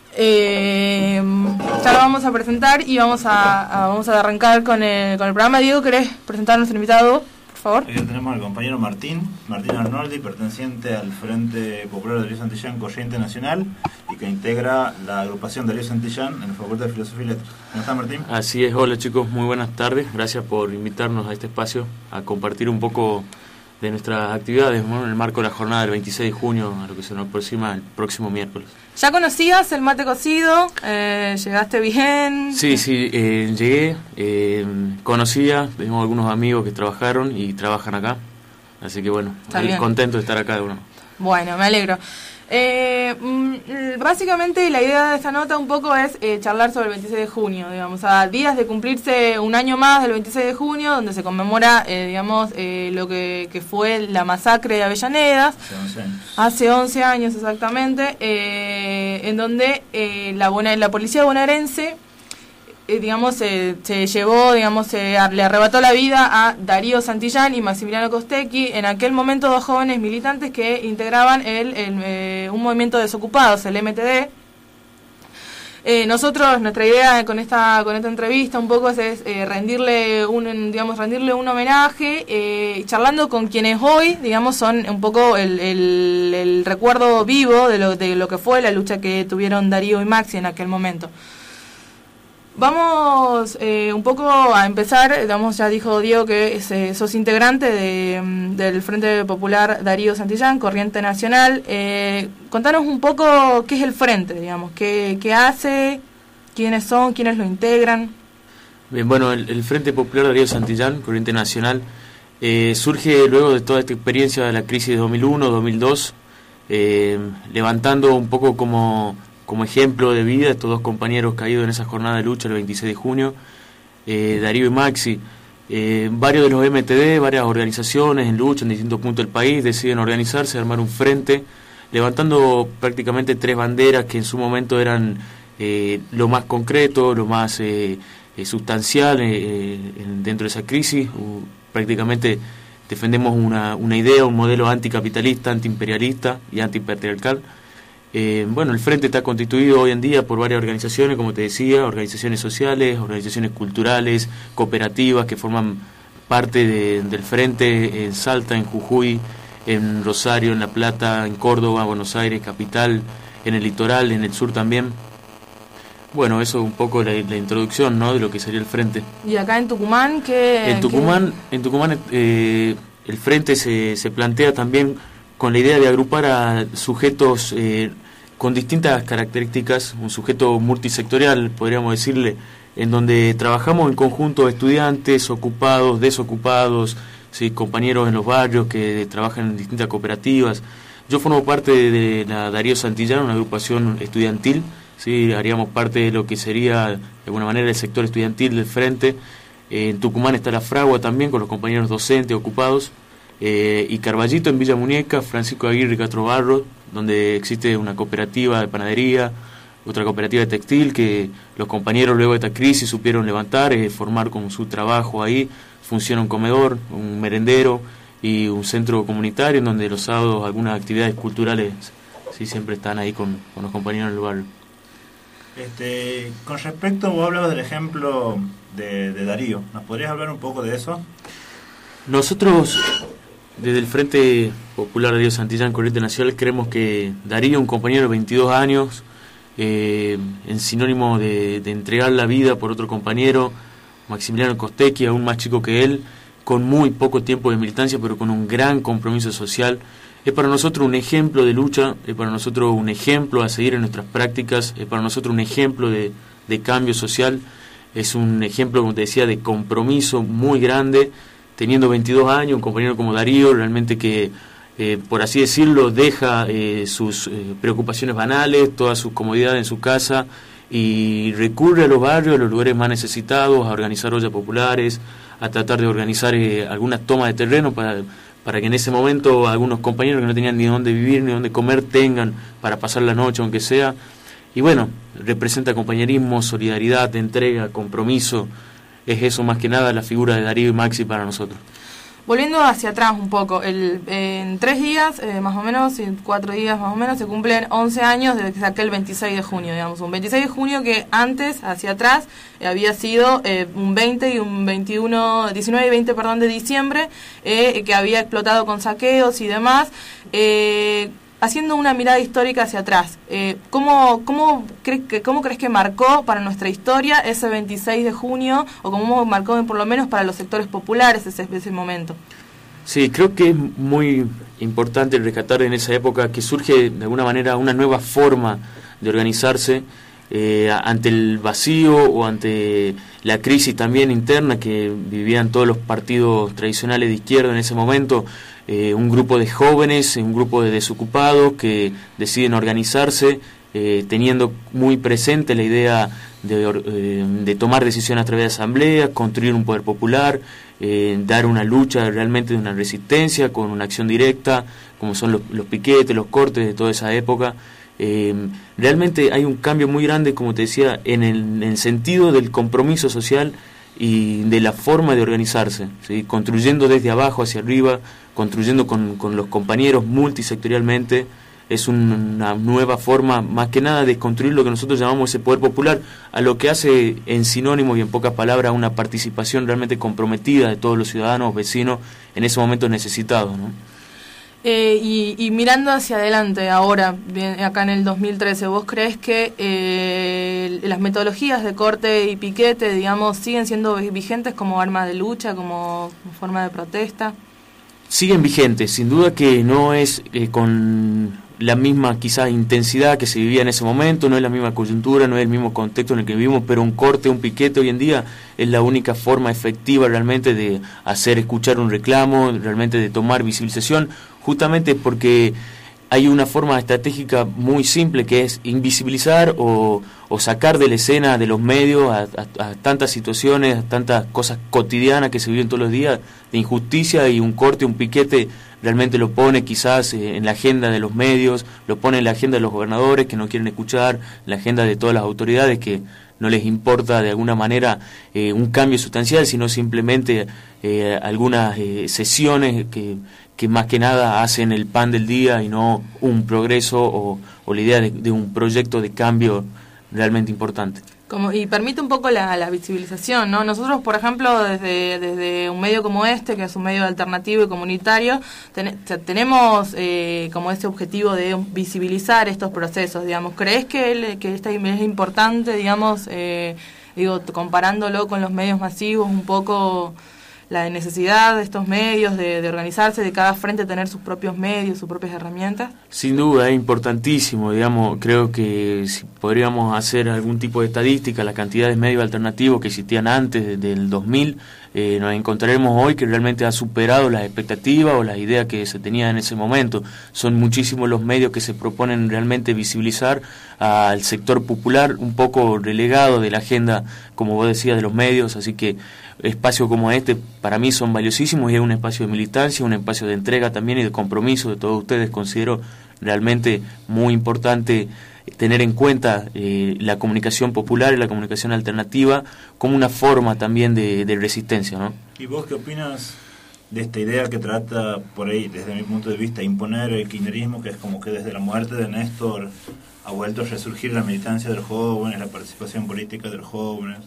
Eh, ya lo vamos a presentar y vamos a, a vamos a arrancar con el, con el programa. Diego, ¿querés presentar a nuestro invitado, por favor? Hoy tenemos al compañero Martín, Martín Arnoldi, perteneciente al Frente Popular de Darío Santillán, corriente nacional, y que integra la agrupación Darío Santillán en la Facultad de Filosofía y Letras. ¿Cómo está, Martín? Así es, hola chicos, muy buenas tardes, gracias por invitarnos a este espacio a compartir un poco de nuestras actividades, bueno, en el marco de la jornada del veintiséis de junio, a lo que se nos aproxima el próximo miércoles. ¿Ya conocías el mate cocido? Eh, ¿Llegaste bien? Sí, sí, eh, llegué, eh, conocía, tenemos algunos amigos que trabajaron y trabajan acá, así que bueno, contento de estar acá de uno. Bueno, me alegro. Eh, básicamente la idea de esta nota un poco es eh, charlar sobre el veintiséis de junio, digamos, a días de cumplirse un año más del veintiséis de junio, donde se conmemora, eh, digamos, eh, lo que, que fue la masacre de Avellaneda, hace once años, hace once años exactamente, eh, en donde eh, la, la policía bonaerense, eh, digamos, eh, se llevó, digamos, eh, le arrebató la vida a Darío Santillán y Maximiliano Costecchi, en aquel momento dos jóvenes militantes que integraban el, el, eh, un movimiento de desocupados, el M T D. Eh, nosotros, nuestra idea con esta con esta entrevista un poco es, es eh, rendirle un digamos rendirle un homenaje, eh, charlando con quienes hoy, digamos, son un poco el, el, el recuerdo vivo de lo, de lo que fue la lucha que tuvieron Darío y Maxi en aquel momento. Vamos eh, un poco a empezar, digamos, ya dijo Diego que es, eh, sos integrante de, del Frente Popular Darío Santillán, corriente nacional. Eh, contanos un poco qué es el Frente, digamos, qué, qué hace, quiénes son, quiénes lo integran. Bien, bueno, el, el Frente Popular Darío Santillán, corriente nacional, eh, surge luego de toda esta experiencia de la crisis de dos mil uno, dos mil dos, eh, levantando un poco como... como ejemplo de vida estos dos compañeros caídos en esa jornada de lucha el veintiséis de junio, eh, Darío y Maxi. Eh, varios de los M T D, varias organizaciones en lucha en distintos puntos del país deciden organizarse, armar un frente, levantando prácticamente tres banderas que en su momento eran eh, lo más concreto, lo más eh, eh, sustancial eh, dentro de esa crisis. Uh, prácticamente defendemos una, una idea, un modelo anticapitalista, antiimperialista y antipatriarcal. Eh, bueno, el Frente está constituido hoy en día por varias organizaciones, como te decía, organizaciones sociales, organizaciones culturales, cooperativas que forman parte de, del Frente en Salta, en Jujuy, en Rosario, en La Plata, en Córdoba, Buenos Aires, capital, en el litoral, en el sur también. Bueno, eso es un poco la, la introducción, ¿no?, de lo que sería el Frente. ¿Y acá en Tucumán qué? En Tucumán, qué? en Tucumán eh, el Frente se, se plantea también con la idea de agrupar a sujetos eh, con distintas características, un sujeto multisectorial, podríamos decirle, en donde trabajamos en conjunto estudiantes, ocupados, desocupados, ¿sí?, compañeros en los barrios que trabajan en distintas cooperativas. Yo formo parte de la Darío Santillán, una agrupación estudiantil, ¿sí?, haríamos parte de lo que sería, de alguna manera, el sector estudiantil del Frente. Eh, en Tucumán está la Fragua también, con los compañeros docentes ocupados. Eh, y Carballito en Villa Muñeca, Francisco Aguirre y Castro Barro, donde existe una cooperativa de panadería, otra cooperativa de textil que los compañeros luego de esta crisis supieron levantar, eh, formar con su trabajo ahí. Funciona un comedor, un merendero y un centro comunitario en donde los sábados algunas actividades culturales sí siempre están ahí con, con los compañeros del barrio. Este, con respecto, vos hablabas del ejemplo de, de Darío, ¿nos podrías hablar un poco de eso? Nosotros, desde el Frente Popular Darío Santillán, corriente nacional, creemos que Darío, un compañero de veintidós años, eh, en sinónimo de, de entregar la vida por otro compañero, Maximiliano Costecchi, aún más chico que él, con muy poco tiempo de militancia, pero con un gran compromiso social, es para nosotros un ejemplo de lucha, es para nosotros un ejemplo a seguir en nuestras prácticas, es para nosotros un ejemplo de, de cambio social, es un ejemplo, como te decía, de compromiso muy grande. Teniendo veintidós años, un compañero como Darío, realmente que, eh, por así decirlo, deja eh, sus eh, preocupaciones banales, todas sus comodidades en su casa y recurre a los barrios, a los lugares más necesitados, a organizar ollas populares, a tratar de organizar eh, algunas tomas de terreno para, para que en ese momento algunos compañeros que no tenían ni dónde vivir, ni dónde comer, tengan para pasar la noche, aunque sea. Y bueno, representa compañerismo, solidaridad, entrega, compromiso. Es eso más que nada la figura de Darío y Maxi para nosotros. volviendo hacia atrás un poco, el, en tres días, eh, más o menos, en cuatro días más o menos, se cumplen once años desde que saqué el veintiséis de junio, digamos. Un veintiséis de junio que antes, hacia atrás, eh, había sido eh, un veinte y un veintiuno, diecinueve y veinte, perdón, de diciembre, eh, que había explotado con saqueos y demás. Eh, haciendo una mirada histórica hacia atrás, eh, ¿cómo, cómo, cre que, ¿cómo crees que marcó para nuestra historia ese veintiséis de junio, o cómo marcó por lo menos para los sectores populares ese, ese momento? Sí, creo que es muy importante rescatar en esa época que surge de alguna manera una nueva forma de organizarse eh, ante el vacío o ante la crisis también interna que vivían todos los partidos tradicionales de izquierda en ese momento. Eh, un grupo de jóvenes, un grupo de desocupados que deciden organizarse, eh, teniendo muy presente la idea de, eh, de tomar decisiones a través de asambleas, construir un poder popular, eh, dar una lucha realmente de una resistencia con una acción directa, como son los, los piquetes, los cortes de toda esa época. Eh, realmente hay un cambio muy grande, como te decía, en el, en el sentido del compromiso social y de la forma de organizarse, ¿sí? Construyendo desde abajo hacia arriba, construyendo con, con los compañeros multisectorialmente. Es un, una nueva forma, más que nada, de construir lo que nosotros llamamos ese poder popular, a lo que hace en sinónimo y en pocas palabras una participación realmente comprometida de todos los ciudadanos, vecinos, en ese momento necesitados, ¿no? Eh, y, y mirando hacia adelante ahora, bien, acá en el dos mil trece, ¿vos crees que eh, las metodologías de corte y piquete, digamos, siguen siendo vigentes como arma de lucha, como forma de protesta? Siguen vigentes, sin duda que no es eh, con la misma quizás intensidad que se vivía en ese momento, no es la misma coyuntura, no es el mismo contexto en el que vivimos, pero un corte, un piquete hoy en día es la única forma efectiva realmente de hacer escuchar un reclamo, realmente de tomar visibilización, justamente porque hay una forma estratégica muy simple que es invisibilizar o, o sacar de la escena de los medios a, a, a tantas situaciones, a tantas cosas cotidianas que se viven todos los días de injusticia, y un corte, un piquete realmente lo pone quizás eh, en la agenda de los medios, lo pone en la agenda de los gobernadores que no quieren escuchar, en la agenda de todas las autoridades que no les importa de alguna manera eh, un cambio sustancial, sino simplemente eh, algunas eh, sesiones que, que más que nada hacen el pan del día y no un progreso o, o la idea de, de un proyecto de cambio realmente importante. Como, y permite un poco la, la visibilización, ¿no? Nosotros, por ejemplo, desde, desde un medio como este, que es un medio alternativo y comunitario, ten, tenemos eh, como ese objetivo de visibilizar estos procesos, digamos. ¿Crees que, el, que esta es importante, digamos, eh, digo, comparándolo con los medios masivos, un poco la necesidad de estos medios de, de organizarse, de cada frente tener sus propios medios, sus propias herramientas? Sin duda, es importantísimo, digamos, creo que si podríamos hacer algún tipo de estadística, la cantidad de medios alternativos que existían antes de, del dos mil, eh, nos encontraremos hoy que realmente ha superado las expectativas o las ideas que se tenían en ese momento. Son muchísimos los medios que se proponen realmente visibilizar al sector popular, un poco relegado de la agenda, como vos decías, de los medios, así que espacios como este para mí son valiosísimos y es un espacio de militancia, un espacio de entrega también y de compromiso de todos ustedes. Considero realmente muy importante tener en cuenta eh, la comunicación popular y la comunicación alternativa como una forma también de, de resistencia, ¿no? ¿Y vos qué opinas de esta idea que trata, por ahí, desde mi punto de vista, imponer el kirchnerismo, que es como que desde la muerte de Néstor ha vuelto a resurgir la militancia de los jóvenes, la participación política de los jóvenes?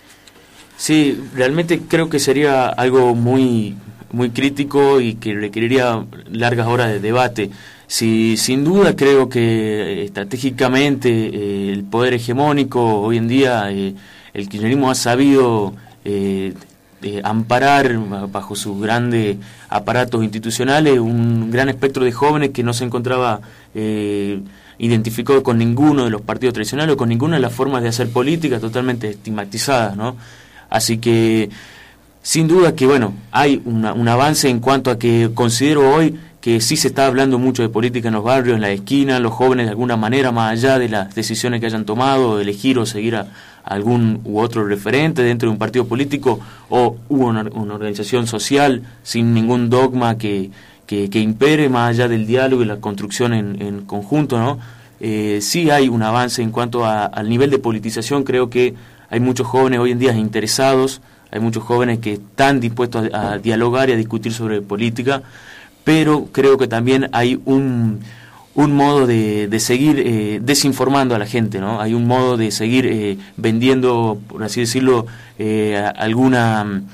Sí, realmente creo que sería algo muy muy crítico y que requeriría largas horas de debate. Sí, sin duda creo que estratégicamente eh, el poder hegemónico hoy en día, eh, el kirchnerismo ha sabido eh, eh, amparar bajo sus grandes aparatos institucionales un gran espectro de jóvenes que no se encontraba eh, identificado con ninguno de los partidos tradicionales o con ninguna de las formas de hacer política, totalmente estigmatizadas, ¿no? Así que, sin duda que, bueno, hay una, un avance en cuanto a que considero hoy que sí se está hablando mucho de política en los barrios, en la esquina, los jóvenes de alguna manera, más allá de las decisiones que hayan tomado, elegir o seguir a, a algún u otro referente dentro de un partido político, o hubo una, una organización social sin ningún dogma que, que, que impere más allá del diálogo y la construcción en, en conjunto, ¿no? Eh, sí hay un avance en cuanto a, al nivel de politización. Creo que hay muchos jóvenes hoy en día interesados, hay muchos jóvenes que están dispuestos a, a dialogar y a discutir sobre política, pero creo que también hay un, un modo de, de seguir eh, desinformando a la gente, ¿no? Hay un modo de seguir eh, vendiendo, por así decirlo, eh, alguna...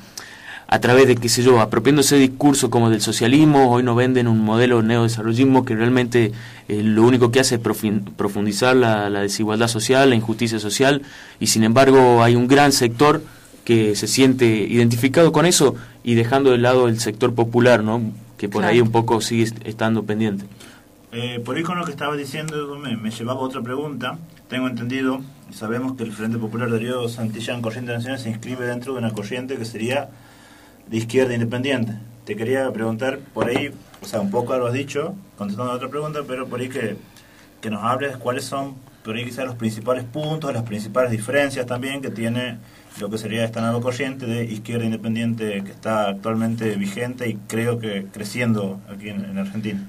a través de, qué sé yo, apropiándose de discursos como del socialismo. Hoy nos venden un modelo neodesarrollismo que realmente eh, lo único que hace es profundizar la, la desigualdad social, la injusticia social, y sin embargo hay un gran sector que se siente identificado con eso y dejando de lado el sector popular, ¿no? Que por Claro. ahí un poco sigue estando pendiente. Eh, por ahí con lo que estaba diciendo me, me llevaba a otra pregunta. Tengo entendido y sabemos que el Frente Popular Darío Santillán Corriente Nacional se inscribe dentro de una corriente que sería de izquierda independiente. Te quería preguntar por ahí, o sea, un poco lo has dicho, contestando a otra pregunta, pero por ahí que, que nos hables cuáles son, por ahí quizás los principales puntos, las principales diferencias también que tiene lo que sería esta nueva corriente de izquierda independiente que está actualmente vigente y creo que creciendo aquí en, en Argentina.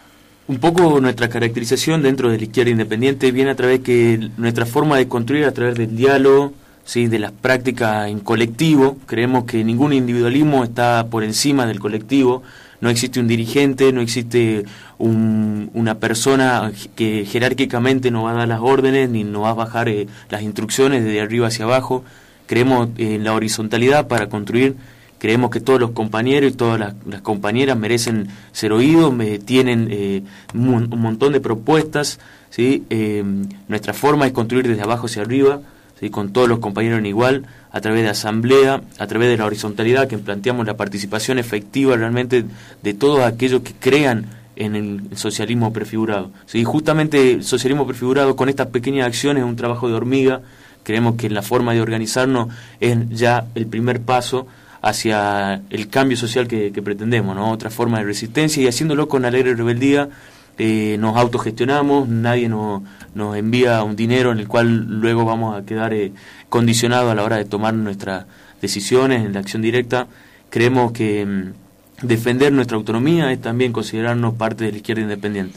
Un poco nuestra caracterización dentro de la izquierda independiente viene a través que nuestra forma de construir a través del diálogo, sí, de las prácticas en colectivo. Creemos que ningún individualismo está por encima del colectivo. No existe un dirigente, no existe un, una persona que jerárquicamente nos va a dar las órdenes ni nos va a bajar eh, las instrucciones de arriba hacia abajo. Creemos en la horizontalidad para construir. Creemos que todos los compañeros y todas las, las compañeras merecen ser oídos, eh, tienen eh, un, un montón de propuestas, ¿sí? Eh, nuestra forma es construir desde abajo hacia arriba, ¿sí? Con todos los compañeros en igual, a través de asamblea, a través de la horizontalidad, que planteamos la participación efectiva realmente de todos aquellos que crean en el socialismo prefigurado. ¿Sí? Justamente el socialismo prefigurado con estas pequeñas acciones es un trabajo de hormiga. Creemos que la forma de organizarnos es ya el primer paso hacia el cambio social que, que pretendemos, ¿no? Otra forma de resistencia, y haciéndolo con alegre rebeldía. Eh, nos autogestionamos, nadie nos, nos envía un dinero en el cual luego vamos a quedar eh, condicionados a la hora de tomar nuestras decisiones en la acción directa. Creemos que mm, defender nuestra autonomía es también considerarnos parte de la izquierda independiente.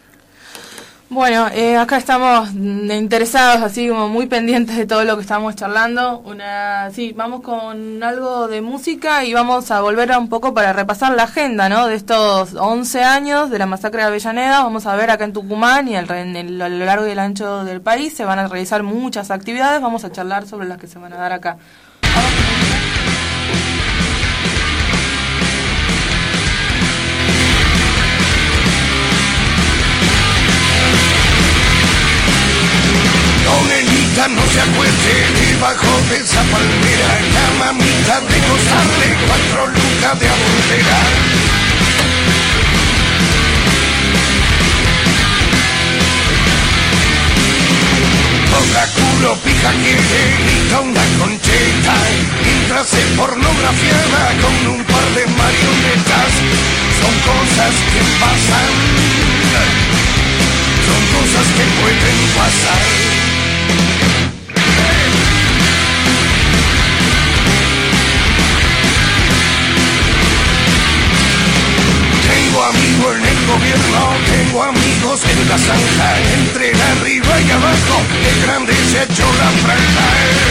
Bueno, eh, acá estamos mm, interesados, así como muy pendientes de todo lo que estamos charlando. Una, sí, vamos con algo de música y vamos a volver a un poco para repasar la agenda, ¿no? De estos once años de la masacre de Avellaneda. Vamos a ver acá en Tucumán y al, en el, a lo largo y el ancho del país se van a realizar muchas actividades. Vamos a charlar sobre las que se van a dar acá. No, nenita, no se acueste debajo de esa palmera. La mamita de gozarle cuatro lucas de abuntera. Toca culo, pija, quiere, grita una concheta. Mientras se pornografiaba con un par de marionetas. Son cosas que pasan. Son cosas que pueden pasar. Tengo amigos en el gobierno, tengo amigos en la zanja, entre arriba y abajo, qué grande se ha hecho la franja.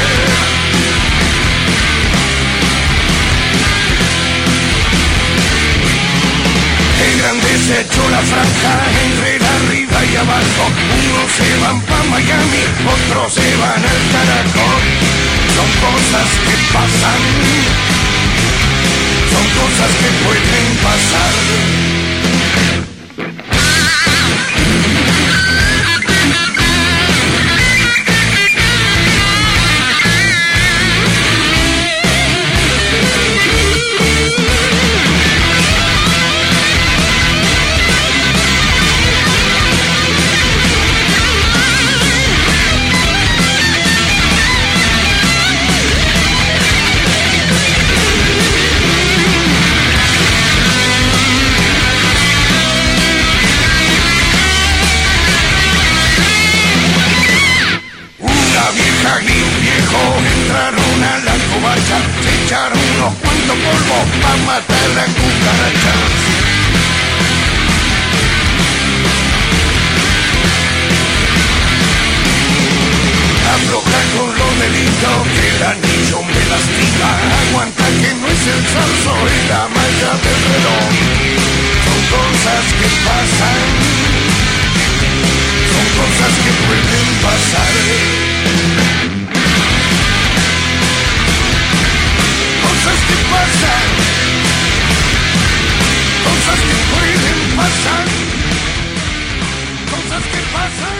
Qué grande se ha hecho la franja, entre arriba y abajo. Unos se van pa' Miami, otros se van al Caracol. Son cosas que pasan, son cosas que pueden pasar. Y un viejo entraron a la covacha, se echaron unos cuantos polvos para matar la cucaracha. Afloja con los deditos que el anillo me lastima. Agua es el zarzo y la malla del reloj. Son cosas que pasan, son cosas que pueden pasar. Cosas que pasan, cosas que pueden pasar, cosas que pasan.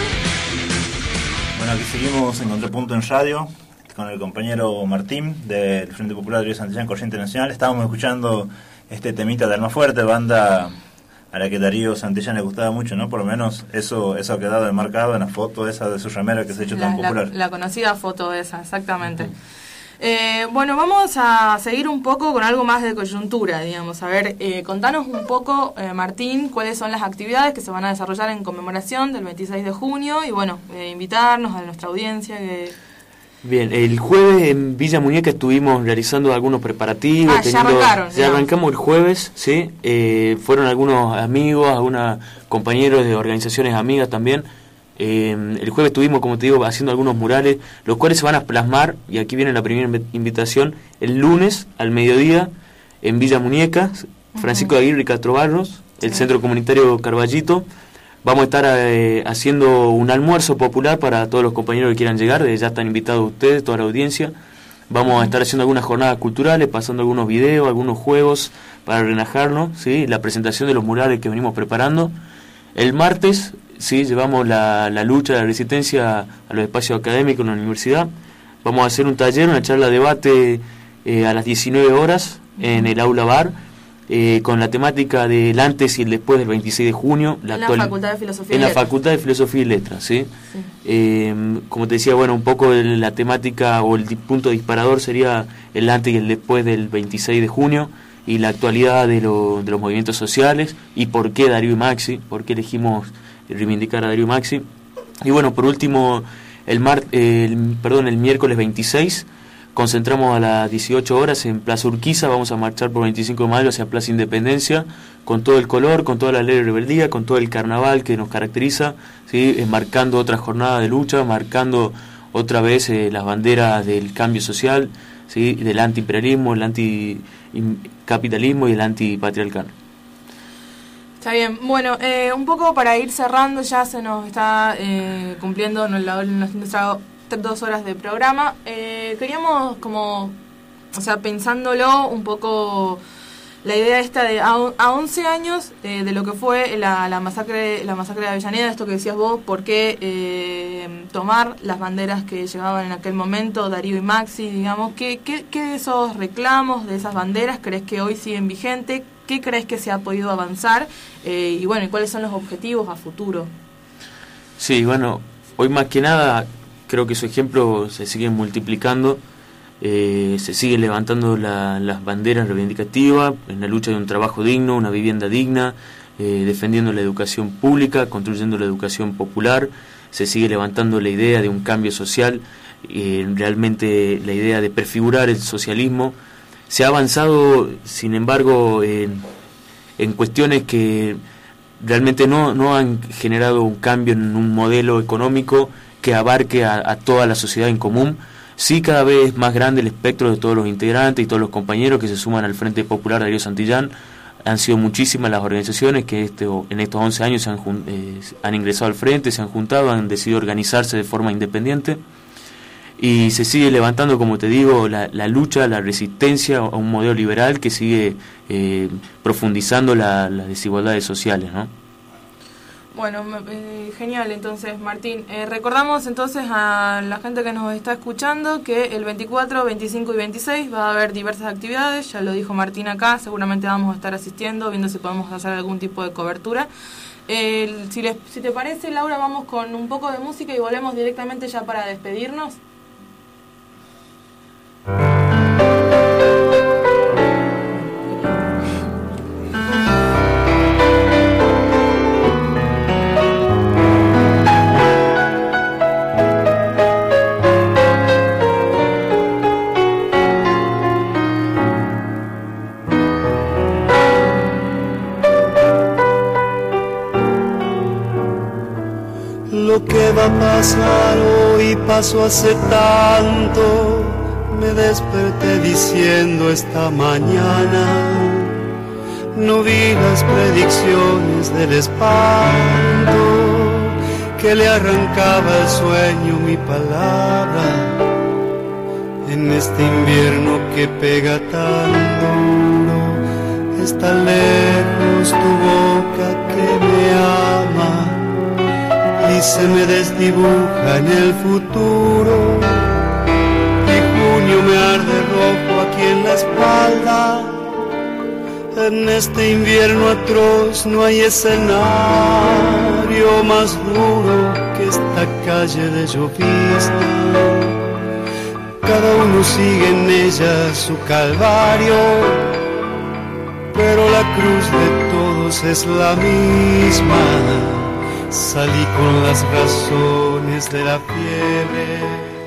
Bueno, aquí seguimos en Contrapunto en Radio con el compañero Martín del Frente Popular de Río Santillán, Corriente Nacional. Estábamos escuchando este temita de Almafuerte, banda a la que Darío Santillán le gustaba mucho, ¿no? Por lo menos eso eso ha quedado enmarcado en la foto esa de su remera que se ha hecho La, tan popular. la, la conocida foto esa, exactamente. Uh-huh. Eh, bueno, vamos a seguir un poco con algo más de coyuntura, digamos. A ver, eh, contanos un poco, eh, Martín, cuáles son las actividades que se van a desarrollar en conmemoración del veintiséis de junio y, bueno, eh, invitarnos a nuestra audiencia que... Bien, el jueves en Villa Muñeca estuvimos realizando algunos preparativos. Ah, ya arrancaron. Ya arrancamos el jueves, ¿sí? Eh, fueron algunos amigos, algunos compañeros de organizaciones amigas también. Eh, el jueves estuvimos, como te digo, haciendo algunos murales, los cuales se van a plasmar, y aquí viene la primera invitación, el lunes al mediodía en Villa Muñeca, Francisco de Aguirre y Castro Barros, el sí. Centro Comunitario Carballito. Vamos a estar eh, haciendo un almuerzo popular para todos los compañeros que quieran llegar, ya están invitados ustedes, toda la audiencia. Vamos a estar haciendo algunas jornadas culturales, pasando algunos videos, algunos juegos para relajarnos, ¿sí? La presentación de los murales que venimos preparando. El martes, sí, llevamos la, la lucha, la resistencia a los espacios académicos en la universidad. Vamos a hacer un taller, una charla debate eh, a las diecinueve horas en el aula bar, eh, con la temática del antes y el después del veintiséis de junio. La en la actual, Facultad de Filosofía En y la Letras. Facultad de Filosofía y Letras, ¿sí? Sí. Eh, como te decía, bueno, un poco la temática o el punto disparador sería el antes y el después del veintiséis de junio y la actualidad de, lo, de los movimientos sociales y por qué Darío y Maxi, por qué elegimos reivindicar a Darío y Maxi. Y bueno, por último, el, mar, eh, el, perdón, el miércoles veintiséis concentramos a las dieciocho horas en Plaza Urquiza. Vamos a marchar por veinticinco de mayo hacia Plaza Independencia con todo el color, con toda la ley de rebeldía, con todo el carnaval que nos caracteriza, ¿sí? Eh, marcando otra jornada de lucha, marcando otra vez eh, las banderas del cambio social, ¿sí? Del antiimperialismo, el anticapitalismo y el antipatriarcal. Está bien, bueno, eh, un poco para ir cerrando, ya se nos está eh, cumpliendo nuestras dos horas de programa. Eh, queríamos como, o sea, pensándolo un poco, la idea esta de a, a once años eh, de lo que fue la, la masacre la masacre de Avellaneda, esto que decías vos, por qué eh, tomar las banderas que llevaban en aquel momento Darío y Maxi, digamos, ¿qué, qué, qué de esos reclamos, de esas banderas crees que hoy siguen vigentes? ¿Qué crees que se ha podido avanzar? Eh, y bueno, ¿y cuáles son los objetivos a futuro? Sí, bueno, hoy más que nada creo que su ejemplo se sigue multiplicando, eh, se siguen levantando la, las banderas reivindicativas en la lucha de un trabajo digno, una vivienda digna, eh, defendiendo la educación pública, construyendo la educación popular, se sigue levantando la idea de un cambio social, eh, realmente la idea de prefigurar el socialismo. Se ha avanzado, sin embargo, en, en cuestiones que realmente no, no han generado un cambio en un modelo económico que abarque a, a toda la sociedad en común. Sí, cada vez es más grande el espectro de todos los integrantes y todos los compañeros que se suman al Frente Popular de Darío Santillán. Han sido muchísimas las organizaciones que este, en estos once años se han, eh, han ingresado al Frente, se han juntado, han decidido organizarse de forma independiente. Y se sigue levantando, como te digo, la, la lucha, la resistencia a un modelo liberal que sigue eh, profundizando la, las desigualdades sociales, ¿no? Bueno, eh, genial. Entonces, Martín, eh, recordamos entonces a la gente que nos está escuchando que el veinticuatro, veinticinco y veintiséis va a haber diversas actividades, ya lo dijo Martín acá, seguramente vamos a estar asistiendo, viendo si podemos hacer algún tipo de cobertura. Eh, si, les, si te parece, Laura, vamos con un poco de música y volvemos directamente ya para despedirnos. Lo que va a pasar hoy pasó hace tanto, Me desperté diciendo esta mañana, no vi las predicciones del espanto que le arrancaba el sueño mi palabra. En este invierno que pega tan duro, está lejos tu boca que me ama y se me desdibuja en el futuro. Y junio me arde rojo aquí en la espalda. En este invierno atroz no hay escenario más duro que esta calle de llovizna. Cada uno sigue en ella su calvario, pero la cruz de todos es la misma. Salí con las razones de la fiebre.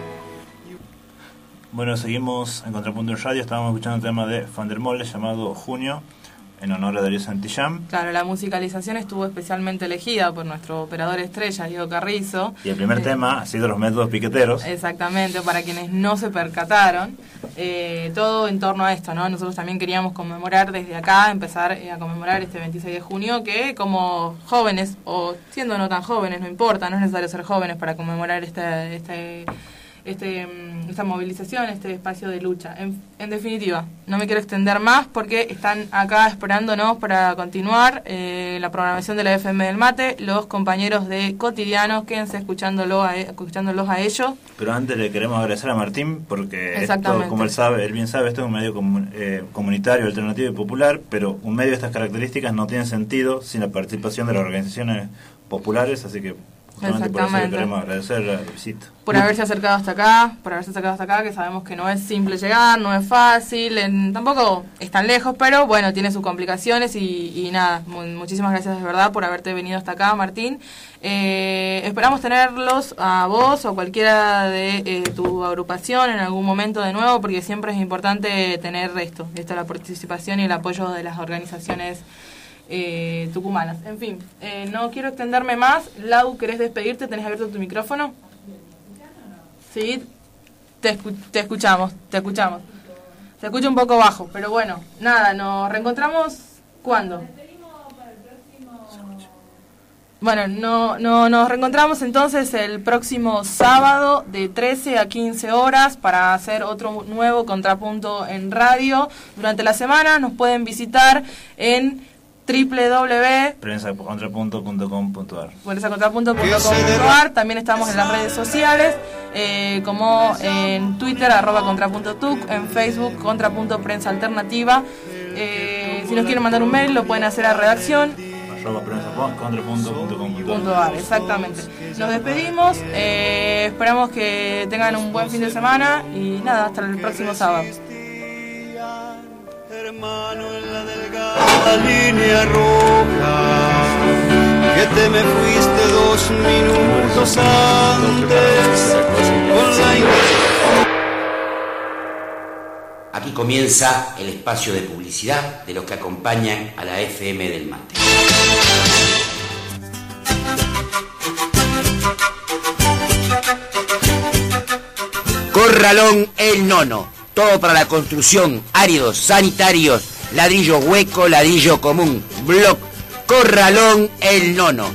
Bueno, seguimos en Contrapunto en Radio. Estábamos escuchando un tema de Van der Molle llamado Junio, en honor a Darío Santillán. Claro, la musicalización estuvo especialmente elegida por nuestro operador estrella, Diego Carrizo. Y el primer eh, tema ha sido Los Métodos Piqueteros. Exactamente, para quienes no se percataron, eh, todo en torno a esto, ¿no? Nosotros también queríamos conmemorar desde acá, empezar eh, a conmemorar este veintiséis de junio, que como jóvenes, o siendo no tan jóvenes, no importa, no es necesario ser jóvenes para conmemorar este... este Este, esta movilización, este espacio de lucha. En, en definitiva, no me quiero extender más porque están acá esperándonos para continuar eh, la programación de la F M del Mate, los compañeros de Cotidianos, quédense escuchándolo a, escuchándolos a ellos. Pero antes le queremos agradecer a Martín porque esto, como él sabe, él bien sabe, esto es un medio comun, eh, comunitario, alternativo y popular, pero un medio de estas características no tiene sentido sin la participación de las organizaciones populares, así que justamente por eso le queremos agradecer la visita. Por haberse acercado hasta acá, por haberse acercado hasta acá, que sabemos que no es simple llegar, no es fácil, en, tampoco es tan lejos, pero bueno, tiene sus complicaciones y, y nada, muy, muchísimas gracias de verdad por haberte venido hasta acá, Martín. Eh, esperamos tenerlos a vos o cualquiera de eh, tu agrupación en algún momento de nuevo, porque siempre es importante tener esto, esto la participación y el apoyo de las organizaciones Eh, tucumanas. En fin, eh, no quiero extenderme más. Lau, ¿querés despedirte? ¿Tenés abierto tu micrófono? Sí, te, escu te escuchamos, te escuchamos. Se escucha un poco bajo, pero bueno, nada, nos reencontramos ¿cuándo? Bueno, no, no, nos reencontramos entonces el próximo sábado de trece a quince horas para hacer otro nuevo Contrapunto en Radio. Durante la semana nos pueden visitar en doble u doble u doble u punto prensa contrapunto punto com punto a r prensa contrapunto punto com punto a r. También estamos en las redes sociales, eh, como en Twitter, arroba contrapuntotuc, en Facebook, contrapunto prensa alternativa. Eh, si nos quieren mandar un mail, lo pueden hacer a redacción arroba prensa contrapunto punto com punto a r. Exactamente. Nos despedimos, eh, esperamos que tengan un buen fin de semana y nada, hasta el próximo sábado. Hermano, en la delgada línea roja, que te me fuiste dos minutos antes con la... Aquí comienza el espacio de publicidad de los que acompañan a la F M del Mate. Corralón El Nono. Todo para la construcción, áridos, sanitarios, ladrillo hueco, ladrillo común, bloc, Corralón El Nono.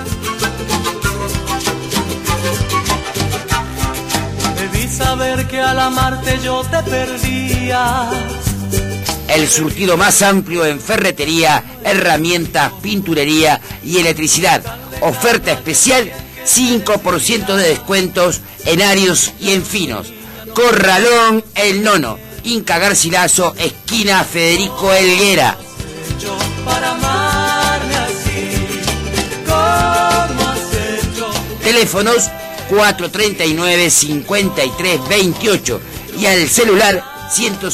Debí saber que al amarte yo te perdía. El surtido más amplio en ferretería, herramientas, pinturería y electricidad. Oferta especial, cinco por ciento de descuentos en áridos y en finos. Corralón El Nono, Inca Garcilaso, esquina Federico Helguera. Teléfonos cuatro treinta y nueve, cincuenta y tres veintiocho y al celular ciento